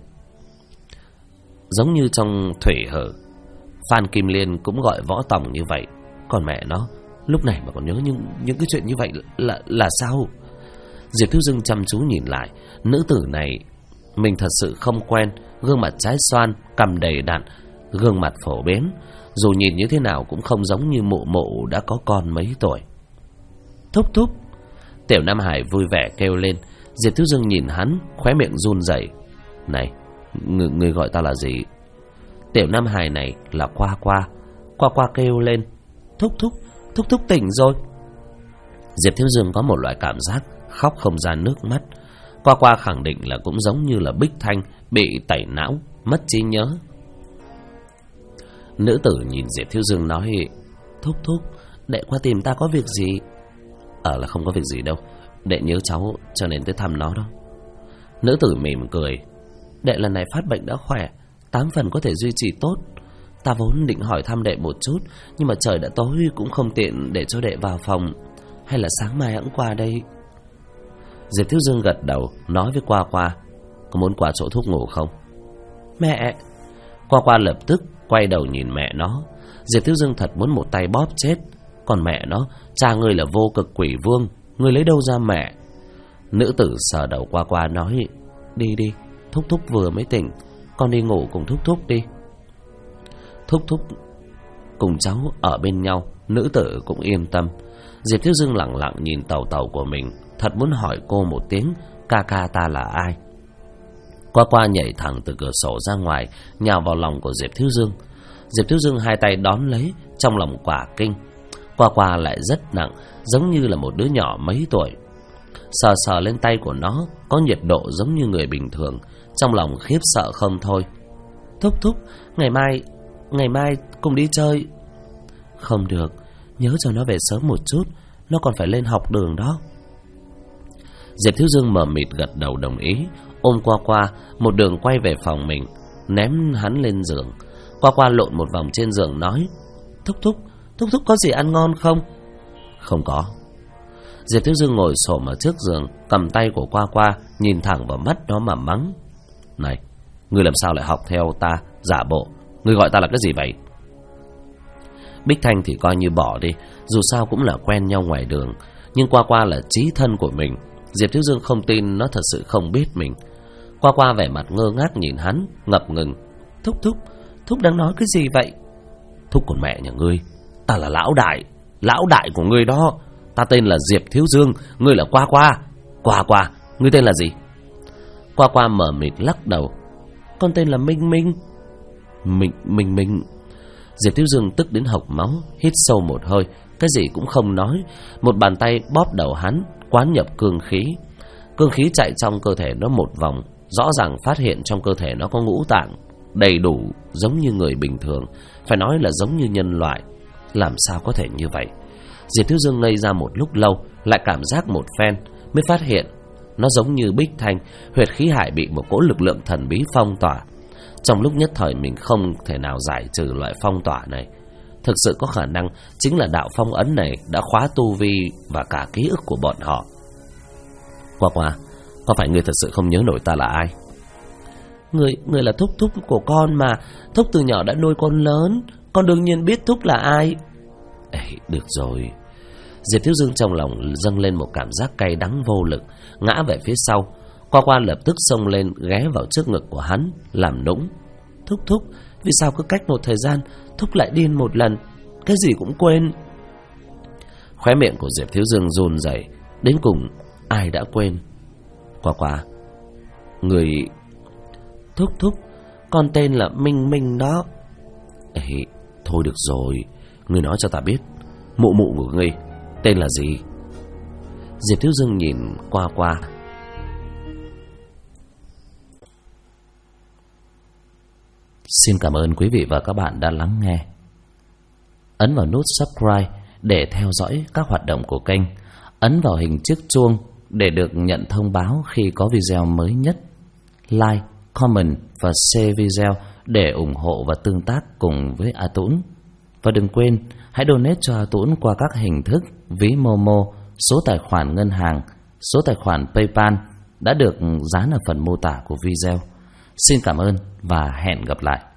Speaker 1: giống như trong Thủy Hử, Phan Kim Liên cũng gọi Võ Tòng như vậy. Còn mẹ nó, lúc này mà còn nhớ những cái chuyện như vậy là sao? Diệp Thiếu Dương chăm chú nhìn lại, nữ tử này mình thật sự không quen. Gương mặt trái xoan, cằm đầy đặn, gương mặt phổ biến, dù nhìn như thế nào cũng không giống như mụ đã có con mấy tuổi. Thúc. Tiểu Nam Hải vui vẻ kêu lên. Diệp Thiếu Dương nhìn hắn, khóe miệng run rẩy. "Này, người gọi ta là gì?" Tiểu Nam Hải này là Qua kêu lên: Thúc tỉnh rồi." Diệp Thiếu Dương có một loại cảm giác khóc không ra nước mắt. Qua khẳng định là cũng giống như là Bích Thanh bị tẩy não, mất trí nhớ. Nữ tử nhìn Diệp Thiếu Dương nói: Thúc, đệ qua tìm ta có việc gì?" Là không có việc gì đâu, đệ nhớ cháu cho nên tới thăm nó đó." Nữ tử mỉm cười: "Đệ lần này phát bệnh đã khỏe, 8 phần có thể duy trì tốt. Ta vốn định hỏi thăm đệ một chút, nhưng mà trời đã tối cũng không tiện để cho đệ vào phòng. Hay là sáng mai hẵng qua đây." Diệp Thiếu Dương gật đầu, nói với Qua Qua: có muốn qua chỗ Thúc ngủ không?
Speaker 2: Mẹ!
Speaker 1: Qua Qua lập tức quay đầu nhìn mẹ nó. Diệp Thiếu Dương thật muốn một tay bóp chết. Còn mẹ nó, cha ngươi là vô cực quỷ vương, ngươi lấy đâu ra mẹ? Nữ tử sờ đầu Qua Qua nói: đi đi, Thúc Thúc vừa mới tỉnh, con đi ngủ cùng Thúc Thúc đi. Thúc Thúc cùng cháu ở bên nhau, nữ tử cũng yên tâm. Diệp Thiếu Dương lặng lặng nhìn tàu tàu của mình, thật muốn hỏi cô một tiếng: ca ca ta là ai? Qua Qua nhảy thẳng từ cửa sổ ra ngoài, nhào vào lòng của Diệp Thiếu Dương. Diệp Thiếu Dương hai tay đón lấy, trong lòng quả kinh. Qua Qua lại rất nặng, giống như là một đứa nhỏ mấy tuổi. Sờ sờ lên tay của nó, có nhiệt độ giống như người bình thường. Trong lòng khiếp sợ không thôi.
Speaker 2: Thúc Thúc, ngày mai cùng đi chơi. Không được, nhớ cho nó về sớm một chút, nó còn phải lên học đường đó.
Speaker 1: Diệp Thiếu Dương mờ mịt gật đầu đồng ý, ôm Qua Qua một đường quay về phòng mình, ném hắn lên giường. Qua Qua lộn một vòng trên giường nói:
Speaker 2: Thúc Thúc có gì ăn ngon không?
Speaker 1: Không có. Diệp Thiếu Dương ngồi xổm ở trước giường, cầm tay của Qua Qua, nhìn thẳng vào mắt nó mà mắng: này, ngươi làm sao lại học theo ta, giả bộ? Ngươi gọi ta là cái gì vậy? Bích Thanh thì coi như bỏ đi, dù sao cũng là quen nhau ngoài đường. Nhưng Qua Qua là chí thân của mình. Diệp Thiếu Dương không tin nó thật sự không biết mình. Qua Qua vẻ mặt ngơ ngác nhìn hắn, ngập ngừng:
Speaker 2: Thúc đang nói cái gì vậy?
Speaker 1: Thúc còn mẹ nhà ngươi, ta là lão đại của ngươi đó. Ta tên là Diệp Thiếu Dương, ngươi là Qua Qua. Qua Qua, ngươi tên là gì? Qua Qua mờ mịt lắc đầu:
Speaker 2: con tên là Minh Minh.
Speaker 1: Minh. Diệp Thiếu Dương tức đến hộc máu, hít sâu một hơi, cái gì cũng không nói. Một bàn tay bóp đầu hắn, quán nhập cương khí. Cương khí chạy trong cơ thể nó một vòng, rõ ràng phát hiện trong cơ thể nó có ngũ tạng đầy đủ, giống như người bình thường, phải nói là giống như nhân loại. Làm sao có thể như vậy? Diệp Thiếu Dương ngây ra một lúc lâu, lại cảm giác một phen, mới phát hiện nó giống như Bích Thanh, huyệt khí hải bị một cỗ lực lượng thần bí phong tỏa. Trong lúc nhất thời mình không thể nào giải trừ loại phong tỏa này. Thực sự có khả năng chính là đạo phong ấn này đã khóa tu vi và cả ký ức của bọn họ. Qua Qua, có phải ngươi thật sự không nhớ nổi ta là ai?
Speaker 2: Người là Thúc của con mà. Thúc từ nhỏ đã nuôi con lớn, con đương nhiên biết Thúc là ai.
Speaker 1: Ê, được rồi. Diệp Thiếu Dương trong lòng dâng lên một cảm giác cay đắng vô lực, ngã về phía sau. Qua Qua lập tức xông lên, ghé vào trước ngực của hắn, làm nũng:
Speaker 2: Thúc, vì sao cứ cách một thời gian Thúc lại điên một lần, cái gì cũng quên?
Speaker 1: Khóe miệng của Diệp Thiếu Dương run rẩy, đến cùng ai đã quên? Qua Qua, người...
Speaker 2: Thúc, con tên là Minh đó.
Speaker 1: Ê, thôi được rồi, ngươi nói cho ta biết, mụ của ngươi tên là gì? Diệp Thiếu Dương nhìn Qua Qua. Xin cảm ơn quý vị và các bạn đã lắng nghe. Ấn vào nút subscribe để theo dõi các hoạt động của kênh. Ấn vào hình chiếc chuông để được nhận thông báo khi có video mới nhất. Like, comment và share video để ủng hộ và tương tác cùng với A Tũng. Và đừng quên, hãy donate cho A Tũng qua các hình thức ví Momo, số tài khoản ngân hàng, số tài khoản PayPal đã được dán ở phần mô tả của video. Xin cảm ơn và hẹn gặp lại.